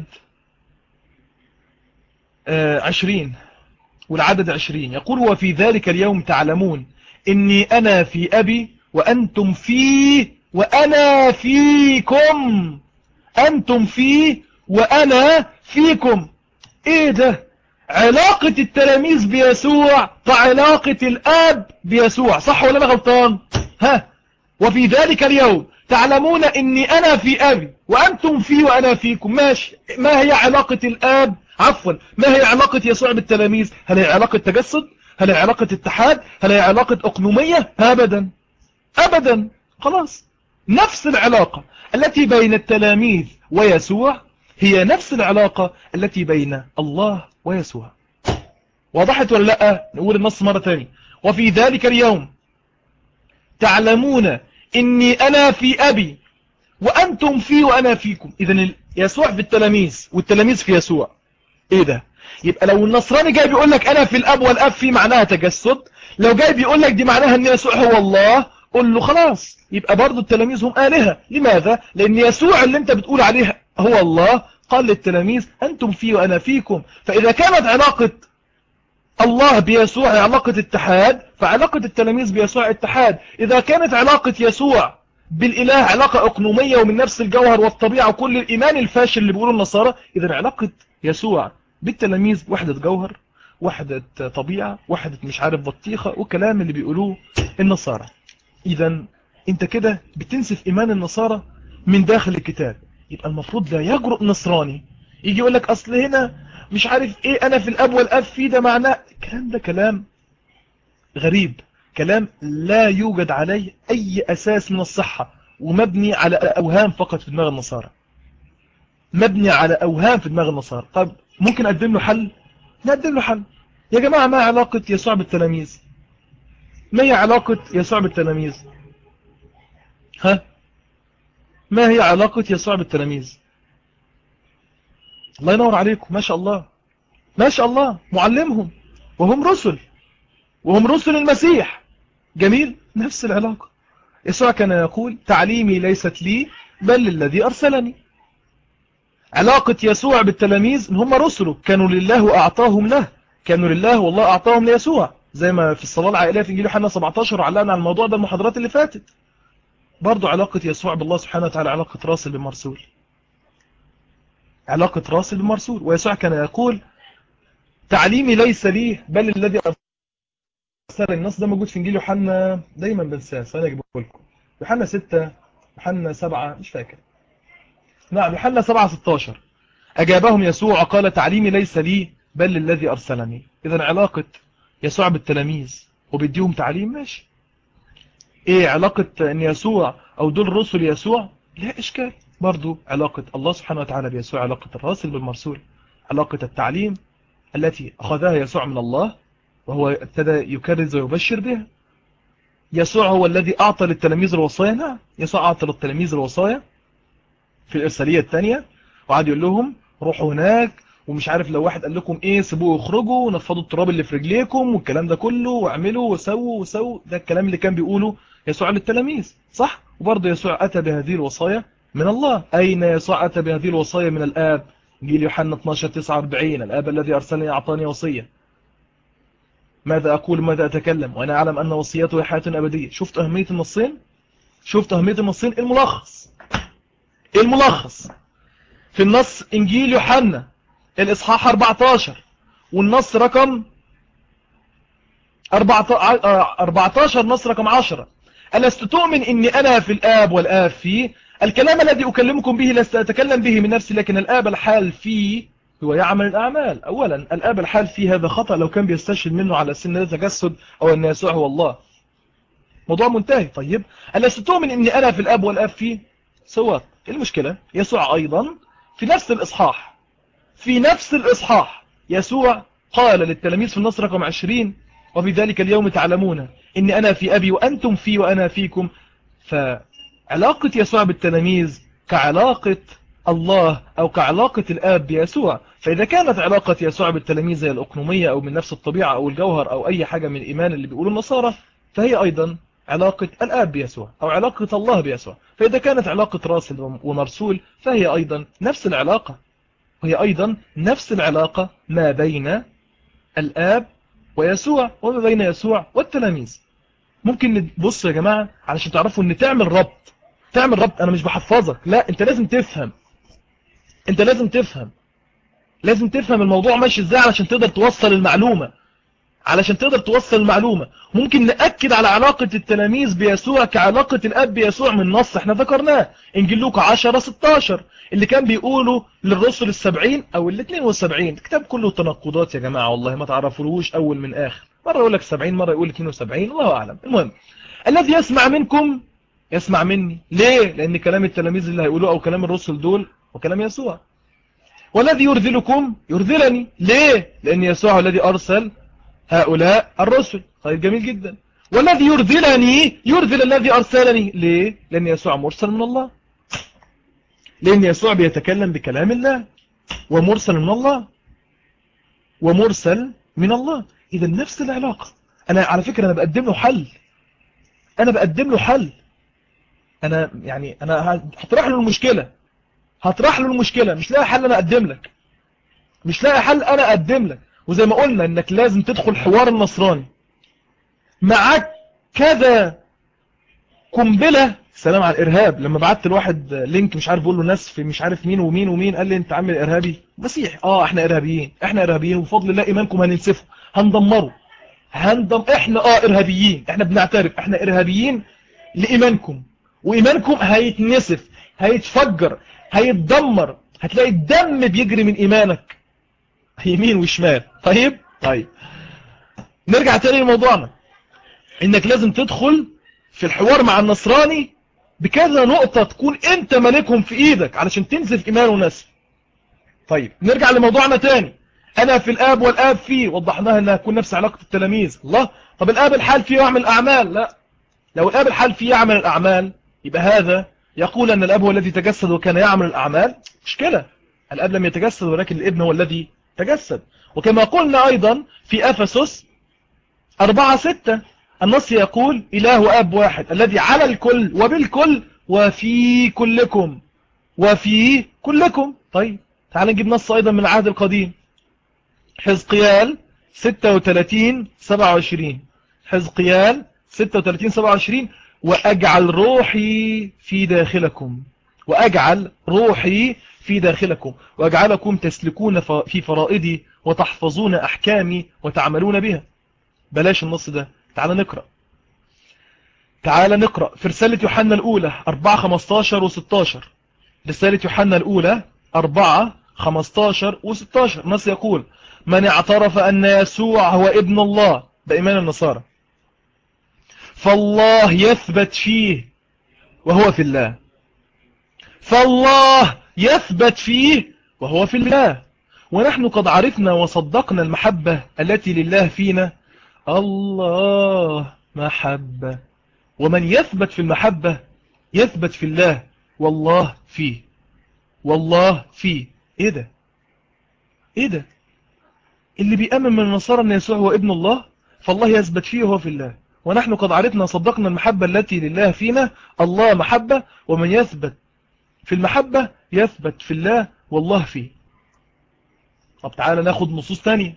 20 والعدد 20 يقول: وفي ذلك اليوم تعلمون إني أنا في أبي وأنتم فيه وأنا فيكم. أنتم فيه وأنا فيكم. إيه ده؟ علاقة التلاميذ بيسوع كعلاقة الآب بيسوع، صح ولا أنا غلطان؟ ها؟ وفي ذلك اليوم تعلمون إني أنا في أبي وأنتم فيه وأنا فيكم. ماشي، ما هي علاقة الآب ما هي علاقة يسوع بالتلاميذ؟ هل هي علاقة تجسد؟ هل هي علاقة اتحاد؟ هل هي علاقة أقنومية؟ أبدا أبدا. خلاص، نفس العلاقة التي بين التلاميذ ويسوع هي نفس العلاقة التي بين الله ويسوع. وضحت ولا لا؟ نقول النص مرة تانية. وفي ذلك اليوم تعلمون إني أنا في أبي وأنتم فيه وأنا فيكم. إذن يسوع في التلاميذ والتلاميذ في يسوع. إيه ده؟ يبقى لو النصراني جاي بيقول لك أنا في الأب والأب فيه معناها تجسد، لو جاي بيقول لك دي معناها أن يسوع هو الله، قل له خلاص يبقى برضو التلاميذ هم آلهة. لماذا؟ لأن يسوع اللي أنت بتقول عليه هو الله قال للتلاميذ أنتم فيه وأنا فيكم. فإذا كانت علاقة الله بيسوع علاقة اتحاد، فعلاقة التلاميذ بيسوع اتحاد. إذا كانت علاقة يسوع بالإله علاقة أقنومية ومن نفس الجوهر والطبيعة وكل الإيمان الفاشل اللي بيقولوا النصارى، إذا علاقة يسوع بالتلاميذ وحدة جوهر، وحدة طبيعة، وحدة مش عارف بطيخة وكلام اللي بيقولوه النصارى. إذا أنت كده بتنسف إيمان النصارى من داخل الكتاب. يبقى المفروض لا يجرؤ نصراني يجي يقول لك أصل هنا مش عارف إيه أنا في الأب والأب فيه ده معناه. الكلام ده كلام غريب، كلام لا يوجد عليه أي أساس من الصحة، ومبني على أوهام فقط في دماغ النصارى، مبني على أوهام في دماغ النصارى. طب ممكن نقدم له حل؟ نقدم له حل. يا جماعة ما علاقة يسوع بالتلاميذ؟ ما هي علاقة يسوع بالتلاميذ؟ ها؟ ما هي علاقة يسوع بالتلاميذ؟ الله ينور عليكم، ما شاء الله ما شاء الله، معلمهم وهم رسل المسيح. جميل، نفس العلاقة. يسوع كان يقول تعليمي ليست لي بل للذي أرسلني. علاقة يسوع بالتلاميذ ان هم رسله، كانوا لله وأعطاهم له، كانوا لله والله أعطاهم ليسوع، زي ما في الصلاة العائلية في إنجيل يوحنا 17 علقنا على الموضوع ده المحاضرات اللي فاتت. برضو علاقة يسوع بالله سبحانه وتعالى علاقة راسل بمرسول، علاقة راسل بمرسول. ويسوع كان يقول تعليمي ليس لي بل الذي أرسلني. النص ده موجود في إنجيل يوحنا، دايما بنساه، ثانية أجيبه لكم. يوحنا 6 يوحنا 7 مش فاكر. نعم يوحنا 7:16. أجابهم يسوع قال تعليمي ليس لي بل للذي أرسلني. إذن علاقة يسوع بالتلاميذ وبيديهم تعليم ماشي. إيه علاقة أن يسوع أو دول رسل يسوع؟ لا إشكال. برضو علاقة الله سبحانه وتعالى بيسوع، علاقة الراسل بالمرسول، علاقة التعليم التي أخذها يسوع من الله وهو ابتدى يكرز ويبشر بها. يسوع هو الذي أعطى للتلاميذ الوصايا. نعم يسوع أعطى للتلاميذ الوصايا في الإرسالية الثانية، وقعد يقول لهم روحوا هناك ومش عارف لو واحد قال لكم ايه سيبوه يخرجوا ونفضوا التراب اللي في رجليكم والكلام ده كله واعملوا وسووا. ده الكلام اللي كان بيقوله يسوع للتلاميذ صح. وبرضه يسوع أتى بهذه الوصايا من الله. أين يسوع أتى بهذه الوصايا؟ من الآب. إنجيل يوحنا 12:49 الآب الذي أرسلني أعطاني وصية ماذا أقول ماذا أتكلم وأنا أعلم أن وصيته حياة أبدية. شفت أهمية النصين؟ شفت أهمية النصين؟ الملخص في النص إنجيل يوحنا الإصحاح 14 والنص رقم 14 نص رقم 10. ألست تؤمن إني أنا في الآب والآب فيه؟ الكلام الذي أكلمكم به لست أتكلم به من نفسي لكن الآب الحال فيه هو يعمل الأعمال. أولا الآب الحال فيه هذا خطأ لو كان بيستشهد منه على سن التجسد أو أن يسوع هو الله. موضوع منتهي. طيب ألست تؤمن إني أنا في الآب والآب فيه؟ سواء المشكلة يسوع أيضا في نفس الإصحاح يسوع قال للتلاميذ في النص رقم 20 وفي ذلك اليوم تعلمون إني أنا في أبي وأنتم في وأنا فيكم. فعلاقة يسوع بالتلاميذ كعلاقة الله أو كعلاقة الآب بيسوع. فإذا كانت علاقة يسوع بالتلاميذ زي الأقنومية أو من نفس الطبيعة أو الجوهر أو أي حاجة من الإيمان اللي بيقولوا النصارى فهي أيضا علاقة الآب بيسوع أو علاقة الله بيسوع. فإذا كانت علاقة راسل ومرسول فهي أيضا نفس العلاقة. وهي أيضا نفس العلاقة ما بين الآب ويسوع وما بين يسوع والتلاميذ. ممكن نبص يا جماعة علشان تعرفوا ان تعمل ربط. انا مش بحفظك، لا انت لازم تفهم. لازم تفهم الموضوع ماشي ازاي علشان تقدر توصل المعلومة. ممكن نأكد على علاقة التلاميذ بيسوع كعلاقة الأب بيسوع من نص احنا ذكرناه إنجيل لوقا 10:16 اللي كان بيقوله للرسل 70 أو 72. الكتاب كله تناقضات يا جماعة والله ما تعرفوش أول من آخر. مرة يقول لك 70 مرة يقول 72 الله أعلم. المهم الذي يسمع منكم يسمع مني. ليه؟ لأن كلام التلاميذ اللي هيقولوه أو كلام الرسل دول وكلام يسوع. والذي يرذلكم يرذلني. ليه؟ لأن يسوع الذي أرسل هؤلاء الرسل. طيب جميل جدا. والذي يرذلني يرذل الذي أرسلني. ليه؟ لأن يسوع مرسل من الله. لأن يسوع بيتكلم بكلام الله ومرسل من الله. إذا نفس العلاقة. أنا على فكرة أنا بقدم له حل. أنا هطرح له المشكلة. مش لاقي حل أنا أقدم لك. وزي ما قلنا انك لازم تدخل حوار النصراني معاك كذا قنبلة. سلام على الارهاب. لما بعت لواحد لينك مش عارف بقول له ناس في مش عارف مين ومين قال لي انت عامل ارهابي مسيح. احنا ارهابيين وبفضل الله ايمانكم هننسفه هندمره احنا ارهابيين. احنا بنعترف احنا ارهابيين لايمانكم وايمانكم هيتنسف هيتفجر هيتدمر. هتلاقي الدم بيجري من ايمانك يمين وشمال. طيب نرجع تاني لموضوعنا. انك لازم تدخل في الحوار مع النصراني بكذا نقطة تكون انت مالكهم في ايدك علشان تنزف ايمانه ونسف. طيب نرجع لموضوعنا تاني. انا في الاب والاب فيه وضحناها انها تكون نفس علاقة التلاميذ. الله طب الاب الحال فيه يعمل اعمال. لا لو الاب الحال فيه يعمل الاعمال يبقى هذا يقول ان الاب هو الذي تجسد وكان يعمل الاعمال. مشكلة. الاب لم يتجسد ولكن الابن هو الذي تجسد. وكما قلنا أيضا في أفسس 4:6 النص يقول إله وأب واحد الذي على الكل وبالكل وفي كلكم. طيب تعال نجيب نص أيضا من العهد القديم. حزقيال 36:27 حزقيال 36:27 وأجعل روحي في داخلكم وأجعلكم تسلكون في فرائدي وتحفظون أحكامي وتعملون بها. بلاش النص ده. تعال نقرأ تعال نقرأ في رسالة يوحنا الأولى 4 15 و16. رسالة يوحنا الأولى 4 15 و16 نص يقول: من اعترف أن يسوع هو ابن الله، بإيمان النصارى، فالله يثبت فيه وهو في الله. فالله يثبت فيه وهو في الله، ونحن قد عرفنا وصدقنا المحبة التي لله فينا. الله محبة، ومن يثبت في المحبة يثبت في الله والله فيه. والله فيه. ايه ده؟ ايه ده؟ اللي بيأمن من النصارى ان يسوع هو ابن الله، فالله يثبت فيه وهو في الله، ونحن قد عرفنا وصدقنا المحبة التي لله فينا. الله محبة، ومن يثبت في المحبة يثبت في الله والله فيه. طب تعالى ناخد نصوص تانية.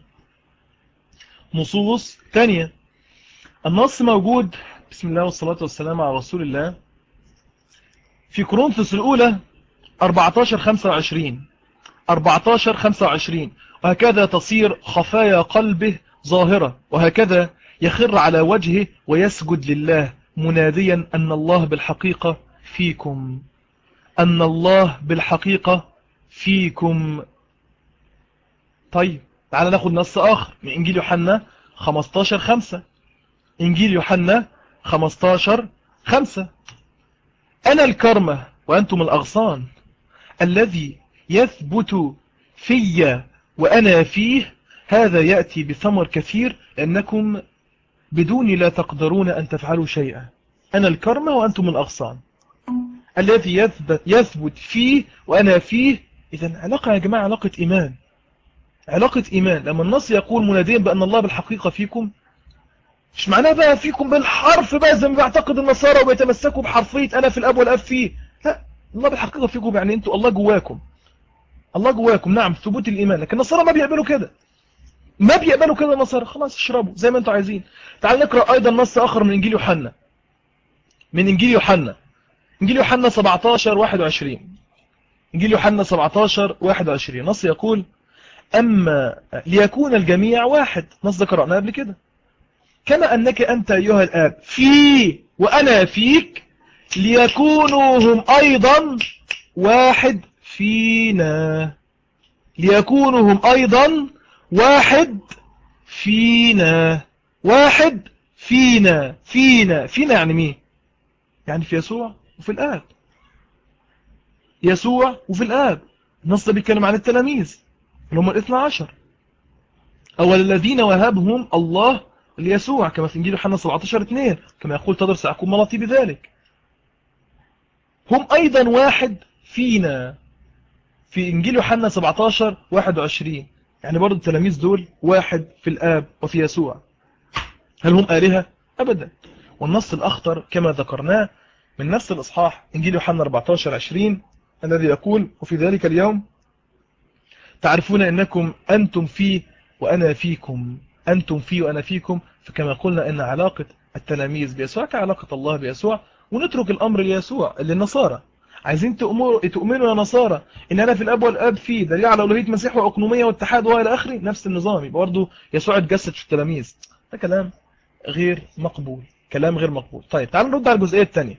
نصوص تانية. النص موجود، بسم الله والصلاة والسلام على رسول الله، في كورنثوس الأولى 14-25. 14-25: وهكذا تصير خفايا قلبه ظاهرة، وهكذا يخر على وجهه ويسجد لله مناديا أن الله بالحقيقة فيكم. أن الله بالحقيقة فيكم. طيب تعال ناخد نص آخر من إنجيل يوحنا 15-5. إنجيل يوحنا 15-5: أنا الكرمة وأنتم الأغصان، الذي يثبت في وأنا فيه هذا يأتي بثمر كثير، لأنكم بدوني لا تقدرون أن تفعلوا شيئا. أنا الكرمة وأنتم الأغصان، الذي يثبت فيه وأنا فيه. إذن علاقة يا جماعة، علاقة إيمان، علاقة إيمان. لما النص يقول مناديا بأن الله بالحقيقة فيكم، مش معناه بقى فيكم بالحرف بقى زي ما بيعتقد النصارى وبيتمسكوا بحرفية أنا في الأب والأب فيه. لا، الله بالحقيقة فيكم يعني أنتوا الله جواكم. الله جواكم، نعم، ثبوت الإيمان. لكن النصارى ما بيقبلوا كده، ما بيقبلوا كده النصارى. خلاص اشربوا زي ما انتوا عايزين. تعال نقرأ أيضا نص آخر من إنجيل يوحنا. من إنجيل يوحنا، إنجيل يوحنا 17-21. إنجيل يوحنا 17-21 نص يقول: أما ليكون الجميع واحد. نص ده قرأناه قبل كده: كما أنك أنت أيها الآب في وأنا فيك، ليكونوا هم أيضا واحد فينا. ليكونوا هم أيضا واحد فينا. واحد فينا. فينا يعني مين؟ يعني في يسوع وفي الآب. يسوع وفي الآب. النص ده بيتكلم عن التلاميذ اللي هم 12، أو الذين وهبهم الله ليسوع، كما في إنجيل يوحنا 17:2، كما يقول تدرس يعقوب ملاطي بذلك. هم أيضا واحد فينا في إنجيل يوحنا 17:21. يعني برضو التلاميذ دول واحد في الآب وفي يسوع. هل هم آلهة؟ أبدا. والنص الأخطر كما ذكرناه من نفس الإصحاح إنجيل يوحنا 14:20 الذي يقول: وفي ذلك اليوم تعرفون أنكم أنتم فيه وأنا فيكم. أنتم فيه وأنا فيكم. فكما قلنا أن علاقة التلاميذ بيسوع كعلاقة الله بيسوع، ونترك الأمر ليسوع. اللي النصارى عايزين تؤمنوا يا نصارى إن أنا في الأب والأب فيه، دليل على ألوهية مسيح وأقنومية واتحاد وإلى آخره، نفس النظام. يبقى برضه يسوع اتجسد في التلاميذ. ده كلام غير مقبول، كلام غير مقبول. طيب تعالوا نرد على الجزئية الثانية.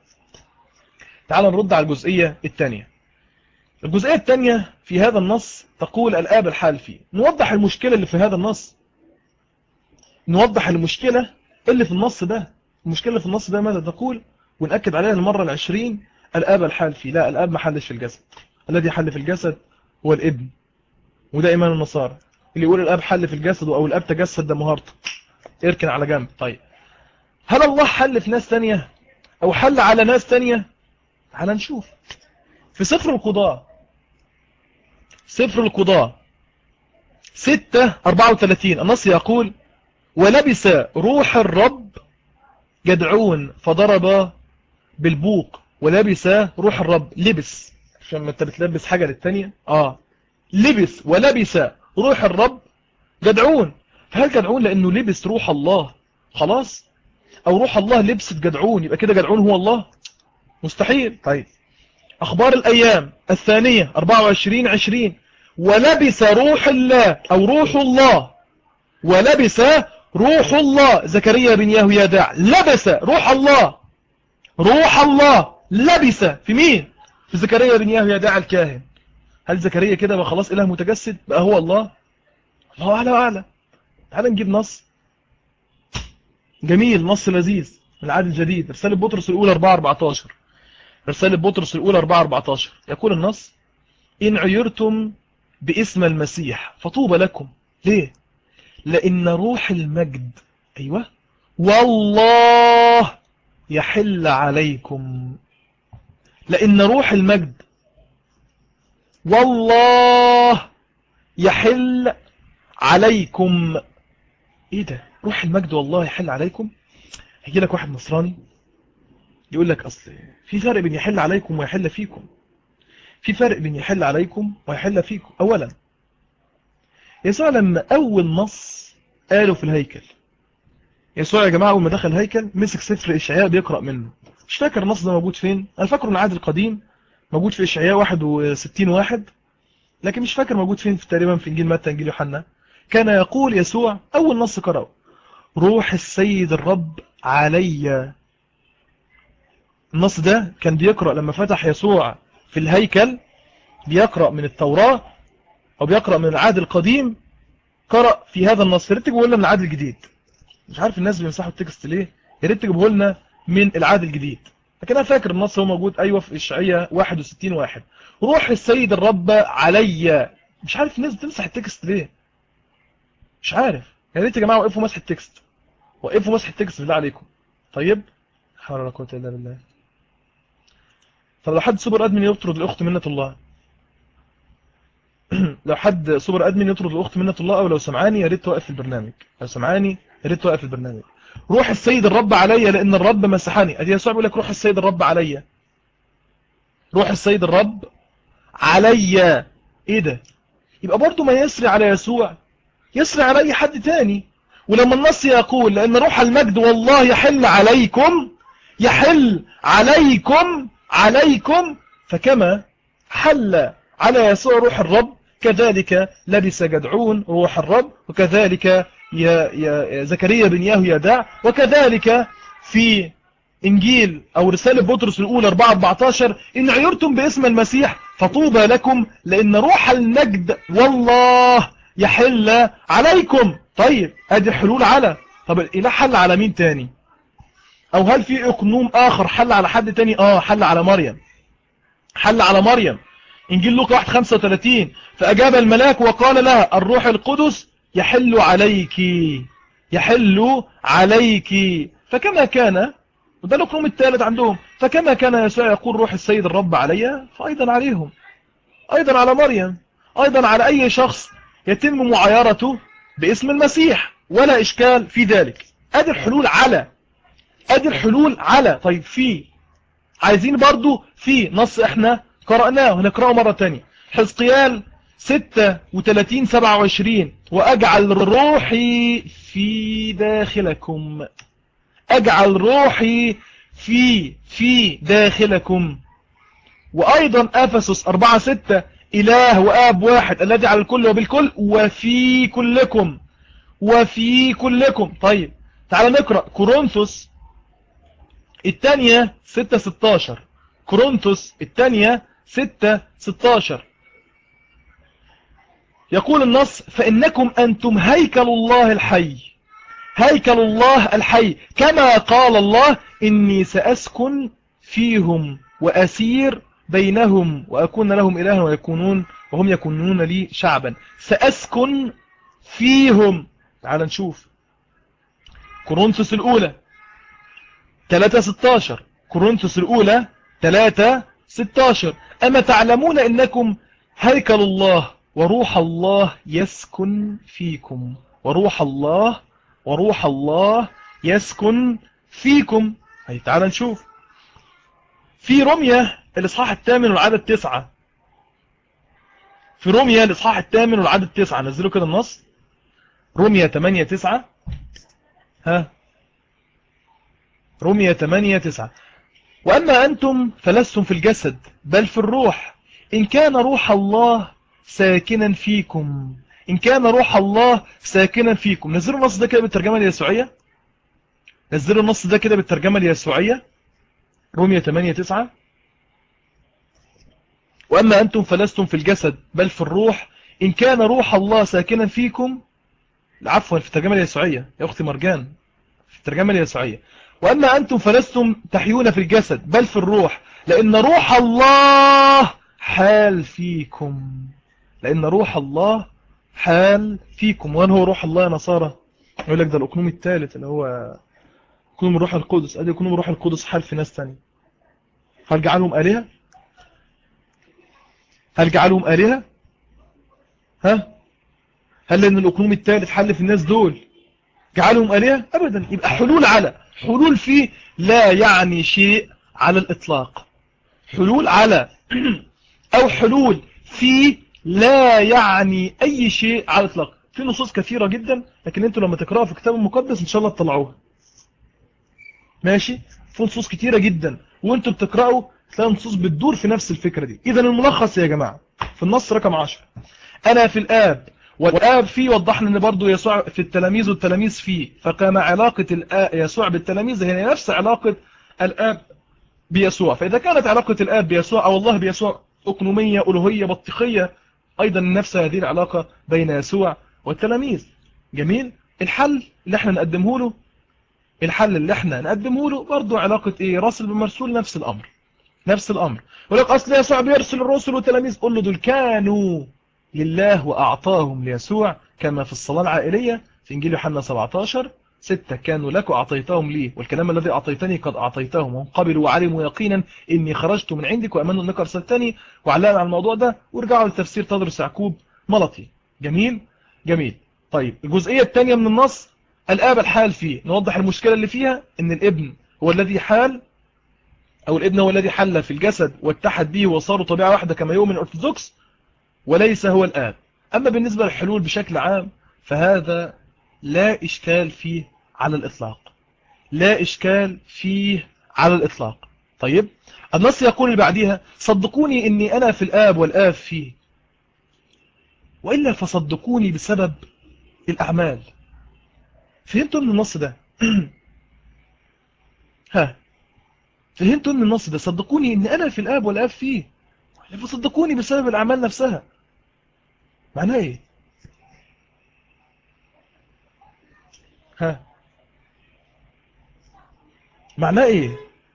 الجزئية الثانية في هذا النص تقول الآب الحال فيه. نوضح المشكلة اللي في هذا النص. نوضح المشكلة اللي في النص ده. المشكلة اللي في النص ده ماذا تقول؟ ونأكد عليها المرة 20. الآب الحال فيه. لا، الآب ما حلش في الجسد. الذي حل في الجسد هو الابن، وده إيمان النصارى. اللي يقول الآب حل في الجسد أو الآب تجسد ده مهارته، اركن على جنب. طيب هل الله حل في ناس تانية أو حل على ناس تانية؟ تعال نشوف في سفر القضاء 6:34 النص يقول: ولبس روح الرب جدعون فضرب بالبوق. ولبس روح الرب، لبس، عشان ما انت بتلبس حاجة للتانية. لبس ولبس روح الرب جدعون. فهل جدعون لأنه لبس روح الله خلاص، أو روح الله لبست جدعون يبقى كده جدعون هو الله؟ مستحيل. طيب أخبار الأيام 2:24-20: ولبس روح الله أو روح الله، ولبس روح الله زكريا بن يهويداع لبس روح الله، روح الله لبس في مين؟ في زكريا بن يهويداع الكاهن. هل زكريا كده بقى خلاص إله متجسد بقى هو الله؟ الله أعلى وأعلى. تعال نجيب نص جميل، نص لذيذ من العهد الجديد، رسالة بطرس الأولى 4:14. رسالة بطرس الأولى 4:14 يقول النص: إن عيرتم باسم المسيح فطوبى لكم. ليه؟ لأن روح المجد أيوة والله يحل عليكم. لأن روح المجد والله يحل عليكم. ايه ده؟ روح المجد والله يحل عليكم. هيجي لك واحد نصراني يقول لك اصل في فرق بين يحل عليكم ويحل فيكم. في فرق بين يحل عليكم ويحل فيكم. اولا يسوع لما اول نص قاله في الهيكل، يسوع يا جماعة اول ما دخل الهيكل مسك سفر اشعياء بيقرأ منه. مش فاكر النص ده موجود فين، انا فاكره ان العهد القديم موجود في اشعياء 61:1، لكن مش فاكر موجود فين، في تقريبا في انجيل متى انجيل يوحنا. كان يقول يسوع اول نص قرأه: روح السيد الرب علي. النص ده كان بيقرأ لما فتح يسوع في الهيكل، بيقرأ من التوراة او بيقرأ من العهد القديم، قرأ في هذا النص. يا ريت تجيبوا لنا من العهد الجديد، مش عارف الناس بيمسحوا التكست ليه، يا ريت تجيبوا لنا من العهد الجديد. لكن انا فاكر النص هو موجود ايوه في اشعياء 61:1. روح السيد الرب علي. مش عارف الناس بتمسح التكست ليه، مش عارف. يا ريت يا جماعه وقفوا مسح التكست، وقفوا مسح التكست بالله عليكم. طيب حول ولا قوه الا بالله. طب لو حد سوبر ادمن يطرد الاخت منة الله لو حد سوبر ادمن يطرد الاخت منة الله، او لو سمعاني يا ريت توقف البرنامج، لو سمعاني يا ريت توقف البرنامج. روح السيد الرب عليا لان الرب مسحني. ادي يسوع بيقول لك روح السيد الرب عليا، روح السيد الرب عليا. ايه ده؟ يبقى برضو ما يسري على يسوع يسري على اي حد تاني. ولما النص يقول لان روح المجد والله يحل عليكم، يحل عليكم عليكم، فكما حل على يسوع روح الرب كذلك لبس جدعون روح الرب، وكذلك يا زكريا بن يهويداع، وكذلك في إنجيل أو رسالة بطرس الأولى 4:14: إن عيرتم باسم المسيح فطوبى لكم لأن روح المجد والله يحل عليكم. طيب ادي حلول على، طب الإله حل على مين تاني؟ أو هل في إقنوم آخر حل على حد تاني؟ حل على مريم، حل على مريم. إنجيل لوقا 1:35: فأجاب الملاك وقال لها الروح القدس يحل عليك، يحل عليك. فكما كان، وده الإقنوم الثالث عندهم، فكما كان يسوع يقول روح السيد الرب علي، فأيضا عليهم، أيضا على مريم، أيضا على أي شخص يتم معايرته باسم المسيح، ولا إشكال في ذلك. أدي الحلول على، أدي الحلول على. طيب في عايزين برضو في نص احنا قرأناه هنقرأه مرة تانية، حزقيال 36:27: وأجعل روحي في داخلكم، أجعل روحي في داخلكم. وأيضا أفسس 4:6: إله وآب واحد الذي على الكل وبالكل وفي كلكم، وفي كلكم. طيب تعال نقرأ كورنثوس الثانية 6:16. كورنثوس الثانية 6:16 يقول النص: فإنكم أنتم هيكل الله الحي، هيكل الله الحي، كما قال الله إني سأسكن فيهم وأسير بينهم وأكون لهم إلها وهم يكونون لي شعبا. سأسكن فيهم. تعال نشوف كورنثوس الأولى 3:16. كورنثوس الأولى 3:16: أما تعلمون إنكم هيكل الله وروح الله يسكن فيكم، وروح الله يسكن فيكم. هي تعال نشوف في رمية الإصحاح 8 والعدد 9. في رمية الإصحاح 8 والعدد 9 نزلوا كده النص، رمية 8:9. رمية 8:9: وأما أنتم فلستم في الجسد بل في الروح، إن كان روح الله ساكنا فيكم. إن كان روح الله ساكنا فيكم. نزلوا النص ده كده بالترجمة اليسوعية، نزلوا النص ده كده بالترجمة اليسوعية، رومية 8:9. وأما أنتم فلستم في الجسد بل في الروح، إن كان روح الله ساكنا فيكم. عفوا، في الترجمة اليسوعية يا أختي مرجان، في الترجمة اليسوعية. وأما أنتم فلستم تحيون في الجسد بل في الروح، لأن روح الله حال فيكم. لأن روح الله حال فيكم. وين هو روح الله يا نصارى؟ يقول لك ده الأقنوم الثالث اللي هو أقنوم الروح القدس. أدي أقنوم الروح القدس حال في ناس تاني. هل جعلهم آلهة؟ هل جعلهم آلهة؟ ها؟ هل لأن الأقنوم الثالث حل في الناس دول جعلهم آلهة؟ أبدا. يبقى حلول على حلول فيه لا يعني شيء على الإطلاق. حلول على أو حلول فيه لا يعني أي شيء على الإطلاق. في نصوص كثيرة جدا، لكن أنتوا لما تقرأوا في الكتاب المقدس إن شاء الله تطلعوها. ماشي؟ في نصوص كثيرة جدا وأنتوا بتقرأوا تلاقي نصوص بتدور في نفس الفكرة دي. إذن الملخص يا جماعة في النص رقم 10، أنا في الآب والآب فيه. وضحنا أن برضو يسوع في التلاميذ والتلاميذ فيه، فكما علاقة يسوع بالتلاميذ هي نفس علاقة الآب بيسوع. فإذا كانت علاقة الآب بيسوع أو الله بيسوع أقنومية ألوهية بطيخية، أيضا نفس هذه العلاقة بين يسوع والتلاميذ. جميل. الحل اللي احنا نقدمه له، الحل اللي احنا نقدمه له برضو علاقة ايه؟ راسل بمرسول، نفس الأمر. نفس الأمر. يقول لك أصل يسوع بيرسل الرسل والتلاميذ. قل له دول كانوا لله وأعطاهم ليسوع، كما في الصلاة العائلية في إنجيل يوحنا 17:6 كانوا لك وأعطيتهم لي، والكلام الذي أعطيتني قد أعطيتهم، وهم قبلوا وعلموا يقينا إني خرجت من عندك وأمنوا أنك أرسلتني. وعلقنا على الموضوع ده وارجعوا لتفسير تدرس يعقوب ملطي. جميل جميل. طيب الجزئية الثانية من النص، الآب الحال فيه. نوضح المشكلة اللي فيها، إن الابن هو الذي حال، أو الابن هو الذي حل في الجسد واتحد به وصاروا طبيعة واحدة كما يؤمن الأرثوذكس، وليس هو الآب. أما بالنسبة للحلول بشكل عام فهذا لا إشكال فيه على الإطلاق. لا إشكال فيه على الإطلاق. طيب النص يقول اللي بعديها: صدقوني إني أنا في الآب والآب فيه، وإلا فصدقوني بسبب الأعمال. فهمتوا من النص ده؟ ها، فهمتوا من النص ده؟ صدقوني إني أنا في الآب والآب فيه، وإلا فصدقوني بسبب الأعمال نفسها. معناه إيه؟ ها، معناه إيه؟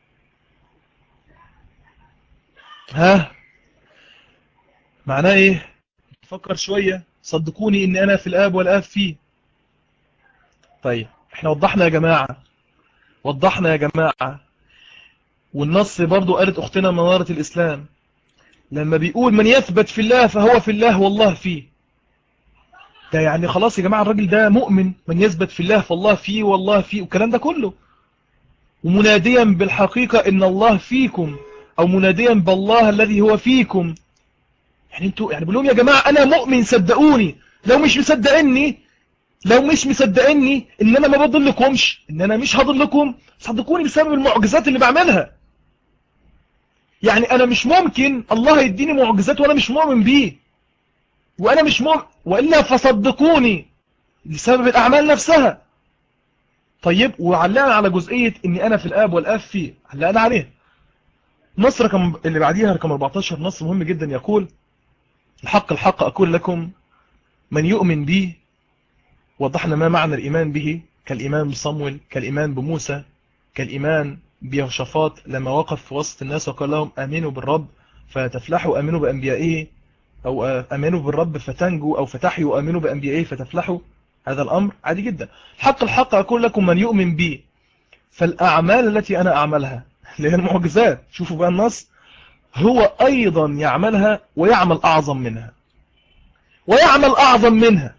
ها، معناه إيه؟ فكر شوية. صدقوني إني أنا في الآب والآب فيه. طيب احنا وضحنا يا جماعة، وضحنا يا جماعة. والنص برضو قالت أختنا منارة الإسلام لما بيقول من يثبت في الله فهو في الله والله فيه. ده يعني خلاص يا جماعة الراجل ده مؤمن، من يثبت في الله فالله فيه والله فيه والكلام ده كله. ومناديا بالحقيقة إن الله فيكم، أو مناديا بالله الذي هو فيكم. يعني انتوا يعني بقول لهم يا جماعة أنا مؤمن صدقوني. لو مش مصدقني، لو مش مصدقني ان انا ما بضلكمش، ان انا مش هضلكم، صدقوني بسبب المعجزات اللي بعملها. يعني انا مش ممكن الله يديني معجزات وانا مش مؤمن بيه، وانا مش مؤمن، والا فصدقوني بسبب الاعمال نفسها. طيب وعلقنا على جزئية اني انا في الاب والاب فيه، علقنا عليه. نص رقم اللي بعديها رقم 14 نص مهم جدا، يقول: الحق الحق اقول لكم من يؤمن بي. وضحنا ما معنى الإيمان به، كالإيمان بصمويل، كالإيمان بموسى، كالإيمان بيهوشافاط لما وقف في وسط الناس وقال لهم آمنوا بالرب فتفلحوا، آمنوا بأنبيائه، أو آمنوا بالرب فتنجوا، أو فتحيوا، آمنوا بأنبيائه فتفلحوا. هذا الأمر عادي جدا. حق الحق أقول لكم من يؤمن بي فالأعمال التي أنا أعملها اللي هي المعجزات، شوفوا بقى النص، هو أيضا يعملها ويعمل أعظم منها، ويعمل أعظم منها.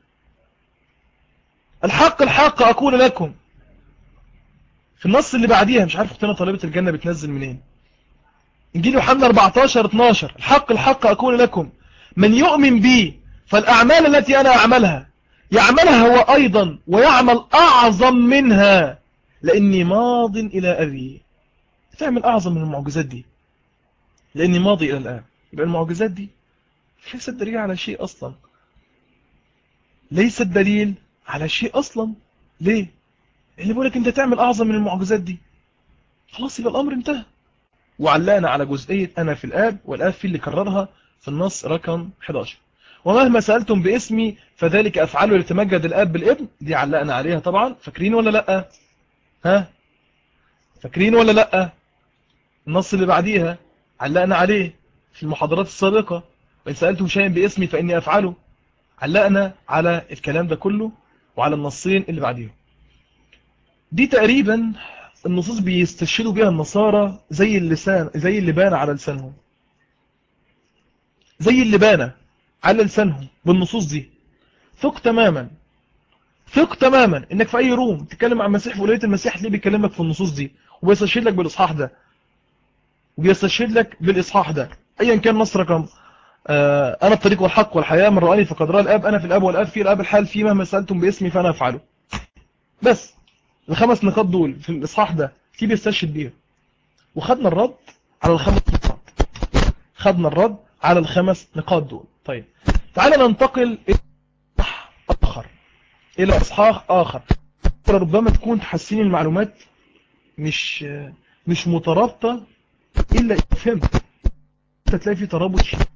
الحق الحق أقول لكم. في النص اللي بعديها مش عارف اختنا طالبة الجنة بتنزل منين، انجيل يوحنا 14:12: الحق الحق اقول لكم من يؤمن بي فالأعمال التي أنا أعملها يعملها هو أيضا ويعمل أعظم منها، لأني ماض إلى أبي. تعمل أعظم من المعجزات دي لأني ماضي إلى الآب. يبقى المعجزات دي ليست دليل على شيء أصلا. ليس الدليل على شيء أصلا. ليه؟ اللي بيقولك أنت تعمل أعظم من المعجزات دي، خلاص يبقى الأمر انتهى. وعلقنا على جزئية أنا في الآب والآب في اللي كررها في النص رقم 11. ومهما سألتم باسمي فذلك أفعله لتمجد الآب بالابن، دي علقنا عليها طبعا. فاكرين ولا لأ؟ ها؟ فاكرين ولا لأ؟ النص اللي بعديها علقنا عليه في المحاضرات السابقة، وإن سألتم شيئا باسمي فإني أفعله. علقنا على الكلام ده كله وعلى النصين اللي بعديهم. دي تقريبا النصوص بيستشهدوا بها النصارى زي اللسان، زي اللي بان على لسانهم، زي اللي بان على لسانهم بالنصوص دي. ثق تماما، ثق تماما انك في اي روم تتكلم عن المسيح ولايه المسيح تلاقيه بيكلمك في النصوص دي، وبيستشهد لك بالاصحاح ده، وبيستشهد لك بالاصحاح ده، ايا كان نص رقم. انا الطريق والحق والحياه، من رآني فقد رأى الاب، انا في الاب والاب في الاب الحال في، مهما سألتم باسمي فانا افعله. بس الخمس نقاط دول في الاصحاح ده في بيستشهد بيها. وخدنا الرد على الخمس نقاط، خدنا الرد على الخمس نقاط دول. طيب تعالى ننتقل الى اصحاح اخر، الى اصحاح اخر. ربما تكون تحسين المعلومات مش مترابطة الا إذا فهمت. انت تلاقي في ترابط شديد،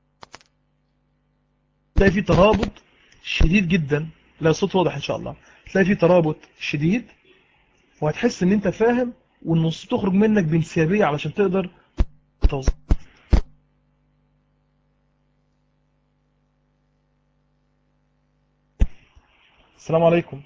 تلاقي في ترابط شديد جدا. لا صوت واضح ان شاء الله. تلاقي في ترابط شديد وهتحس ان انت فاهم، والنص تخرج منك بانسيابية علشان تقدر توصل. السلام عليكم.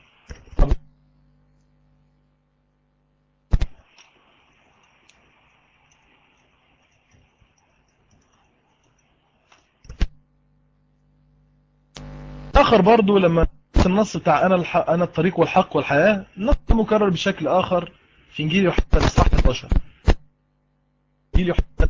اخر برضو لما النص بتاع انا الطريق والحق والحياة، نص مكرر بشكل اخر في انجيل يوحنا الاصحاح 11. انجيل يوحنا،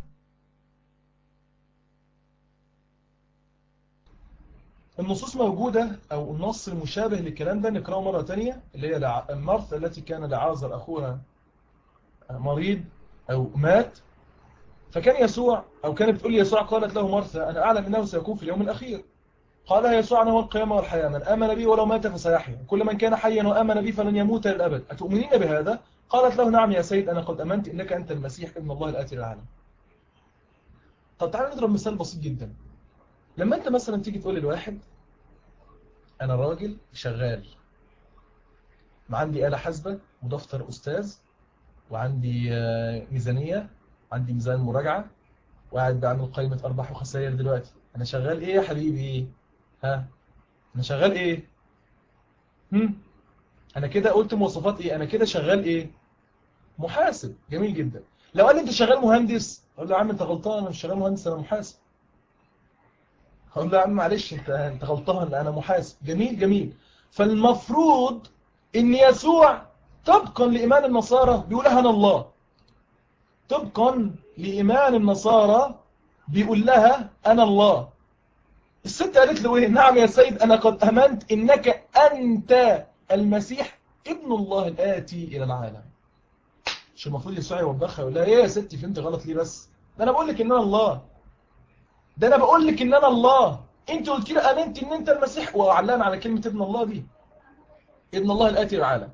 النصوص موجودة او النص المشابه للكلام ده نقرأه مرة تانية، اللي هي مرثا التي كان لعازر اخوها مريض او مات، فكان يسوع او كانت بتقول يسوع قالت له مرثا انا اعلم انه سيكون في اليوم الاخير. قال يسوع أنا هو القيامة والحياة، من آمن بي ولو مات فسيحيا، كل من كان حيا وآمن بي فلن يموت للأبد، أتؤمنين بهذا؟ قالت له نعم يا سيد، أنا قد أمنت إنك أنت المسيح ابن الله الآتي للعالم. طب تعالى نضرب مثال بسيط جدا. لما أنت مثلا تيجي تقول للواحد أنا راجل شغال، ما عندي آلة حاسبة ودفتر أستاذ وعندي ميزانية، عندي ميزان مراجعة، وقاعد بعمل قائمة أرباح وخسائر دلوقتي، أنا شغال إيه يا حبيبي؟ ها؟ أنا شغال إيه؟ أنا كده قلت مواصفات إيه؟ أنا كده شغال إيه؟ محاسب. جميل جدا. لو قال لي انت شغال مهندس، اقول له يا عم انت غلطان، انا مش شغال مهندس، انا محاسب. اقول له يا عم معلش انت غلطان، انا محاسب. جميل جميل. فالمفروض ان يسوع طبقا لايمان النصارى بيقول لها انا الله، طبقا لايمان النصارى بيقول لها انا الله. الست قالت له ايه؟ نعم يا سيد انا قد امنت انك انت المسيح ابن الله الاتي الى العالم. مش المفروض يسوع يوبخها يقول لها ايه يا ستي فهمت غلط ليه؟ بس ده انا بقول لك ان انا الله، ده انا بقول لك ان انا الله، انت قلت لي امنت ان انت المسيح، وعلقنا على كلمه ابن الله دي، ابن الله الاتي العالم.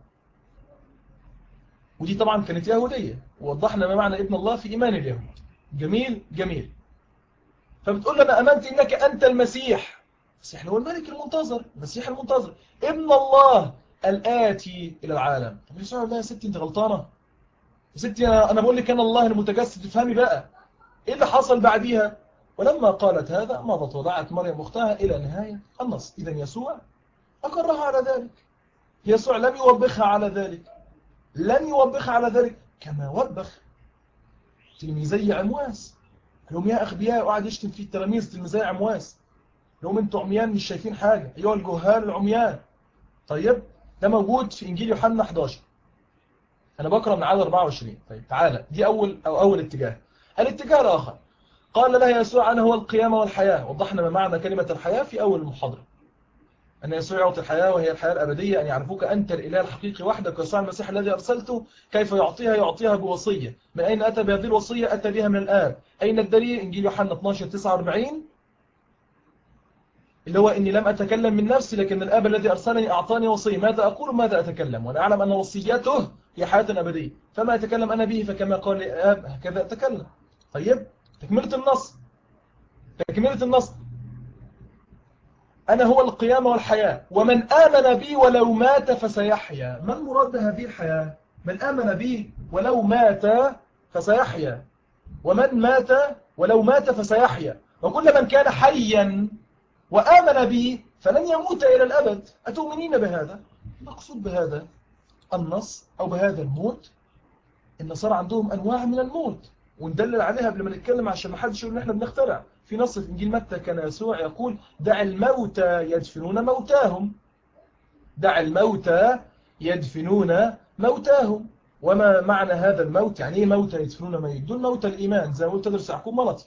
ودي طبعا كانت يهوديه، ووضحنا ما معنى ابن الله في ايمان اليهود. جميل جميل. فبتقول له انا امنت انك انت المسيح، المسيح هو الملك المنتظر، المسيح المنتظر، ابن الله الاتي الى العالم. طب يسوع يقول لها يا ستي انت غلطانه، يا ستي انا بقول لك انا الله المتجسد، افهمي بقى ايه اللي حصل بعديها. ولما قالت هذا مضت وضعت مريم اختها الى نهايه النص. اذا يسوع اقرها على ذلك، يسوع لم يوبخها على ذلك، لن يوبخها على ذلك كما وبخ تلميذي عمواس. لهم يا اغبياء، وقعد يشتم في التلاميذ تلميذي عمواس، لهم انتوا عميان مش شايفين حاجه ايها الجهال العميان. طيب ده موجود في انجيل يوحنا 11، انا بقرا من عدد 24. طيب تعالى دي اول اتجاه. الاتجاه الاخر، قال لها يسوع انا هو القيامه والحياه. وضحنا ما معنى كلمه الحياه في اول المحاضره، أن يسوع يعطي الحياة وهي الحياة الأبدية، أن يعرفوك أنت الإله الحقيقي وحدك ويسوع المسيح الذي أرسلته. كيف يعطيها؟ يعطيها بوصية. من أين أتى بهذه الوصية؟ أتى بها من الآب. أين الدليل؟ إنجيل يوحنا 12:49. اللي هو إني لم أتكلم من نفسي لكن الآب الذي أرسلني أعطاني وصية، ماذا أقول ماذا أتكلم، وأنا أعلم أن وصيته هي حياة أبدية، فما أتكلم أنا به فكما قال لي الآب هكذا أتكلم. طيب تكملة النص، تكملة النص: أنا هو القيامة والحياة ومن آمن بي ولو مات فسيحيا. ما المراد بهذه الحياة؟ من آمن بي ولو مات فسيحيا، ومن مات ولو مات فسيحيا، وكل من كان حيا وآمن بي فلن يموت إلى الأبد. أتؤمنين بهذا؟ مقصود بهذا النص أو بهذا الموت. النصارى عندهم أنواع من الموت وندلل عليها قبل ما نتكلم عشان ما حدش يقول ان احنا بنخترع. في نص في انجيل متى كان يسوع يقول: دع الموتى يدفنون موتاهم، دع الموتى يدفنون موتاهم. وما معنى هذا الموت؟ يعني ايه موتى يدفنون موت؟ دول موتى الإيمان زي ما قلت تدرس يعقوب ملطي،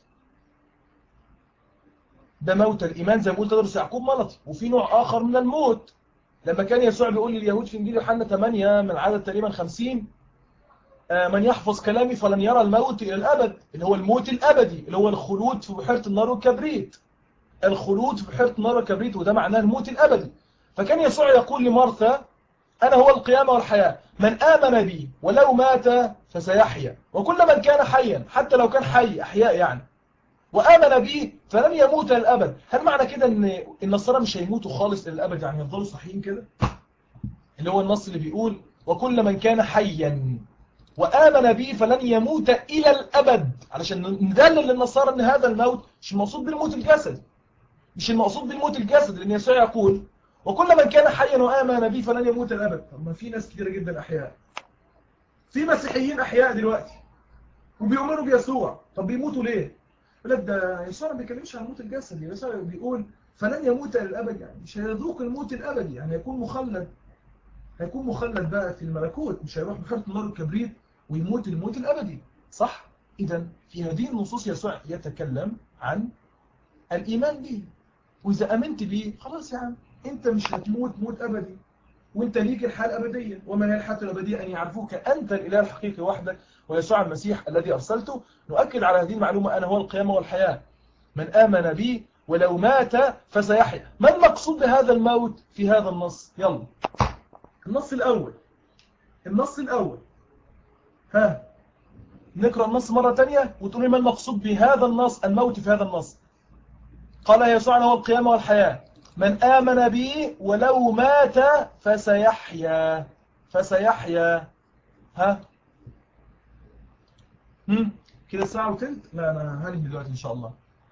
ده موتى الإيمان زي ما قلت تدرس يعقوب ملطي. وفي نوع آخر من الموت لما كان يسوع بيقول لليهود في انجيل يوحنا 8 من عدد تقريبا 50: من يحفظ كلامي فلن يرى الموت إلى الأبد، اللي هو الموت الأبدي، اللي هو الخلود في بحيرة النار والكبريت، الخلود في بحيرة النار والكبريت، وده معناه الموت الأبدي. فكان يسوع يقول لمارثا: أنا هو القيامة والحياة، من آمن بي ولو مات فسيحيا، وكل من كان حيا، حتى لو كان حي أحياء يعني، وآمن بي فلن يموت للأبد. هل معنى كده أن النصارى مش هيموتوا خالص للأبد، يعني يفضلوا صحيين كده؟ اللي هو النص اللي بيقول: وكل من كان حيا وآمن بي فلن يموت إلى الأبد، علشان ندلل للنصارى أن هذا الموت مش المقصود بالموت الجسد، مش المقصود بالموت الجسد، لأن يسوع يقول: وكل من كان حيا وآمن بي فلن يموت إلى الأبد. طب ما في ناس كتيرة جدا أحياء، في مسيحيين أحياء دلوقتي وبيؤمنوا بيسوع، طب بيموتوا ليه؟ يقول لك ده يسوع ما بيتكلمش عن الموت الجسدي، يسوع بيقول فلن يموت إلى الأبد، يعني مش هيذوق الموت الأبدي، يعني هيكون مخلد، هيكون مخلد بقى في الملكوت، مش هيروح بحيرة النار والكبريت ويموت الموت الأبدي. صح؟ إذا في هذه النصوص يسوع يتكلم عن الإيمان به، وإذا أمنت به خلاص يا عم أنت مش هتموت موت أبدي، وأنت ليك الحياة الأبدية. وما هي الحياة الأبدية؟ أن يعرفوك أنت الإله الحقيقي وحدك ويسوع المسيح الذي أرسلته. نؤكد على هذه المعلومة: أنا هو القيامة والحياة، من آمن بي ولو مات فسيحيا. ما المقصود بهذا الموت في هذا النص؟ يلا النص الأول، النص الأول، ها نقرأ النص مرة تانية وتقولي ما المقصود بهذا النص، الموت في هذا النص. قال يسوع: أنا هو القيامة والحياة، من آمن بي ولو مات فسيحيا، فسيحيا. ها كده الساعة وتلت، لا أنا هنهي دلوقتي إن شاء الله.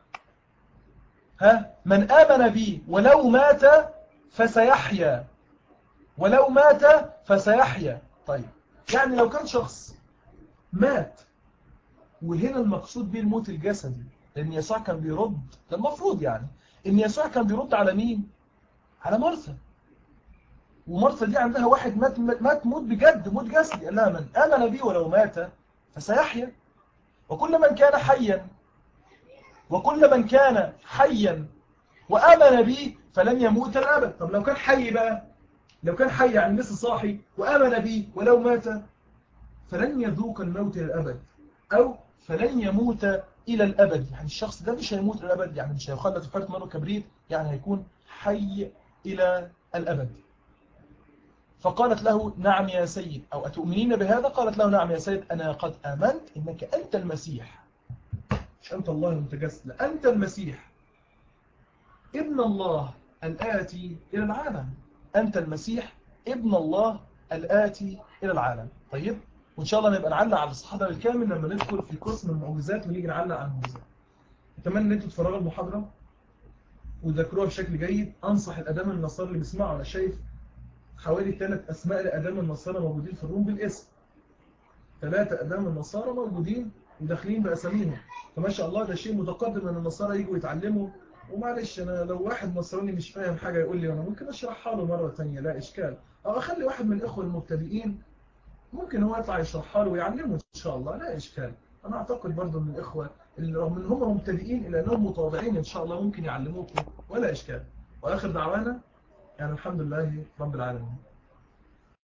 ها من آمن بي ولو مات فسيحيا، ولو مات فسيحيا. طيب يعني لو كان شخص مات، وهنا المقصود به الموت الجسدي، لأن يسوع كان بيرد، ده المفروض يعني إن يسوع كان بيرد على مين؟ على مرثا. ومرثا دي عندها واحد مات موت بجد، موت جسدي، قال لها: من آمن بي ولو مات فسيحيا، وكل من كان حيا، وكل من كان حيا وآمن بي فلن يموت الأبد. طب لو كان حي بقى، لو كان حي يعني لسه صاحي وآمن بي ولو مات فلن يذوق الموت إلى الأبد، أو فلن يموت إلى الأبد. يعني الشخص ده مش هيموت إلى الأبد، يعني مش هيخلد في حرة نار وكبريت، يعني هيكون حي إلى الأبد. فقالت له: نعم يا سيد، أو أتؤمنين بهذا؟ قالت له: نعم يا سيد، أنا قد آمنت إنك أنت المسيح، مش أنت الله المتجسد، أنت المسيح ابن الله الآتي إلى العالم، أنت المسيح ابن الله الآتي إلى العالم. طيب، وإن شاء الله نبقى نعلق على الصحابة بالكامل لما ندخل في قسم المعجزات ونيجي نعلق على المعجزات. أتمنى أن أنتوا تفرغوا المحاضرة وتذكروها بشكل جيد. أنصح الأدام النصارى اللي بيسمعوا، أنا شايف حوالي 3 أسماء لأدام النصارى موجودين في الروم بالاسم، 3 أدام النصارى موجودين وداخلين بأساميهم، فما شاء الله ده شيء متقدم أن النصارى يجوا يتعلموا. ومعلش أنا لو واحد نصراني مش فاهم حاجة يقول لي، أنا ممكن أشرحها له مرة تانية، لا إشكال، أو أخلي واحد من الإخوة المبتدئين ممكن هو يطلع يشرحها له ويعلمه إن شاء الله، لا إشكال. أنا أعتقد برضو من الإخوة اللي رغم إن هم مبتدئين إلا أنهم متواضعين إن شاء الله ممكن يعلموكم ولا إشكال. وآخر دعوانا يعني الحمد لله رب العالمين.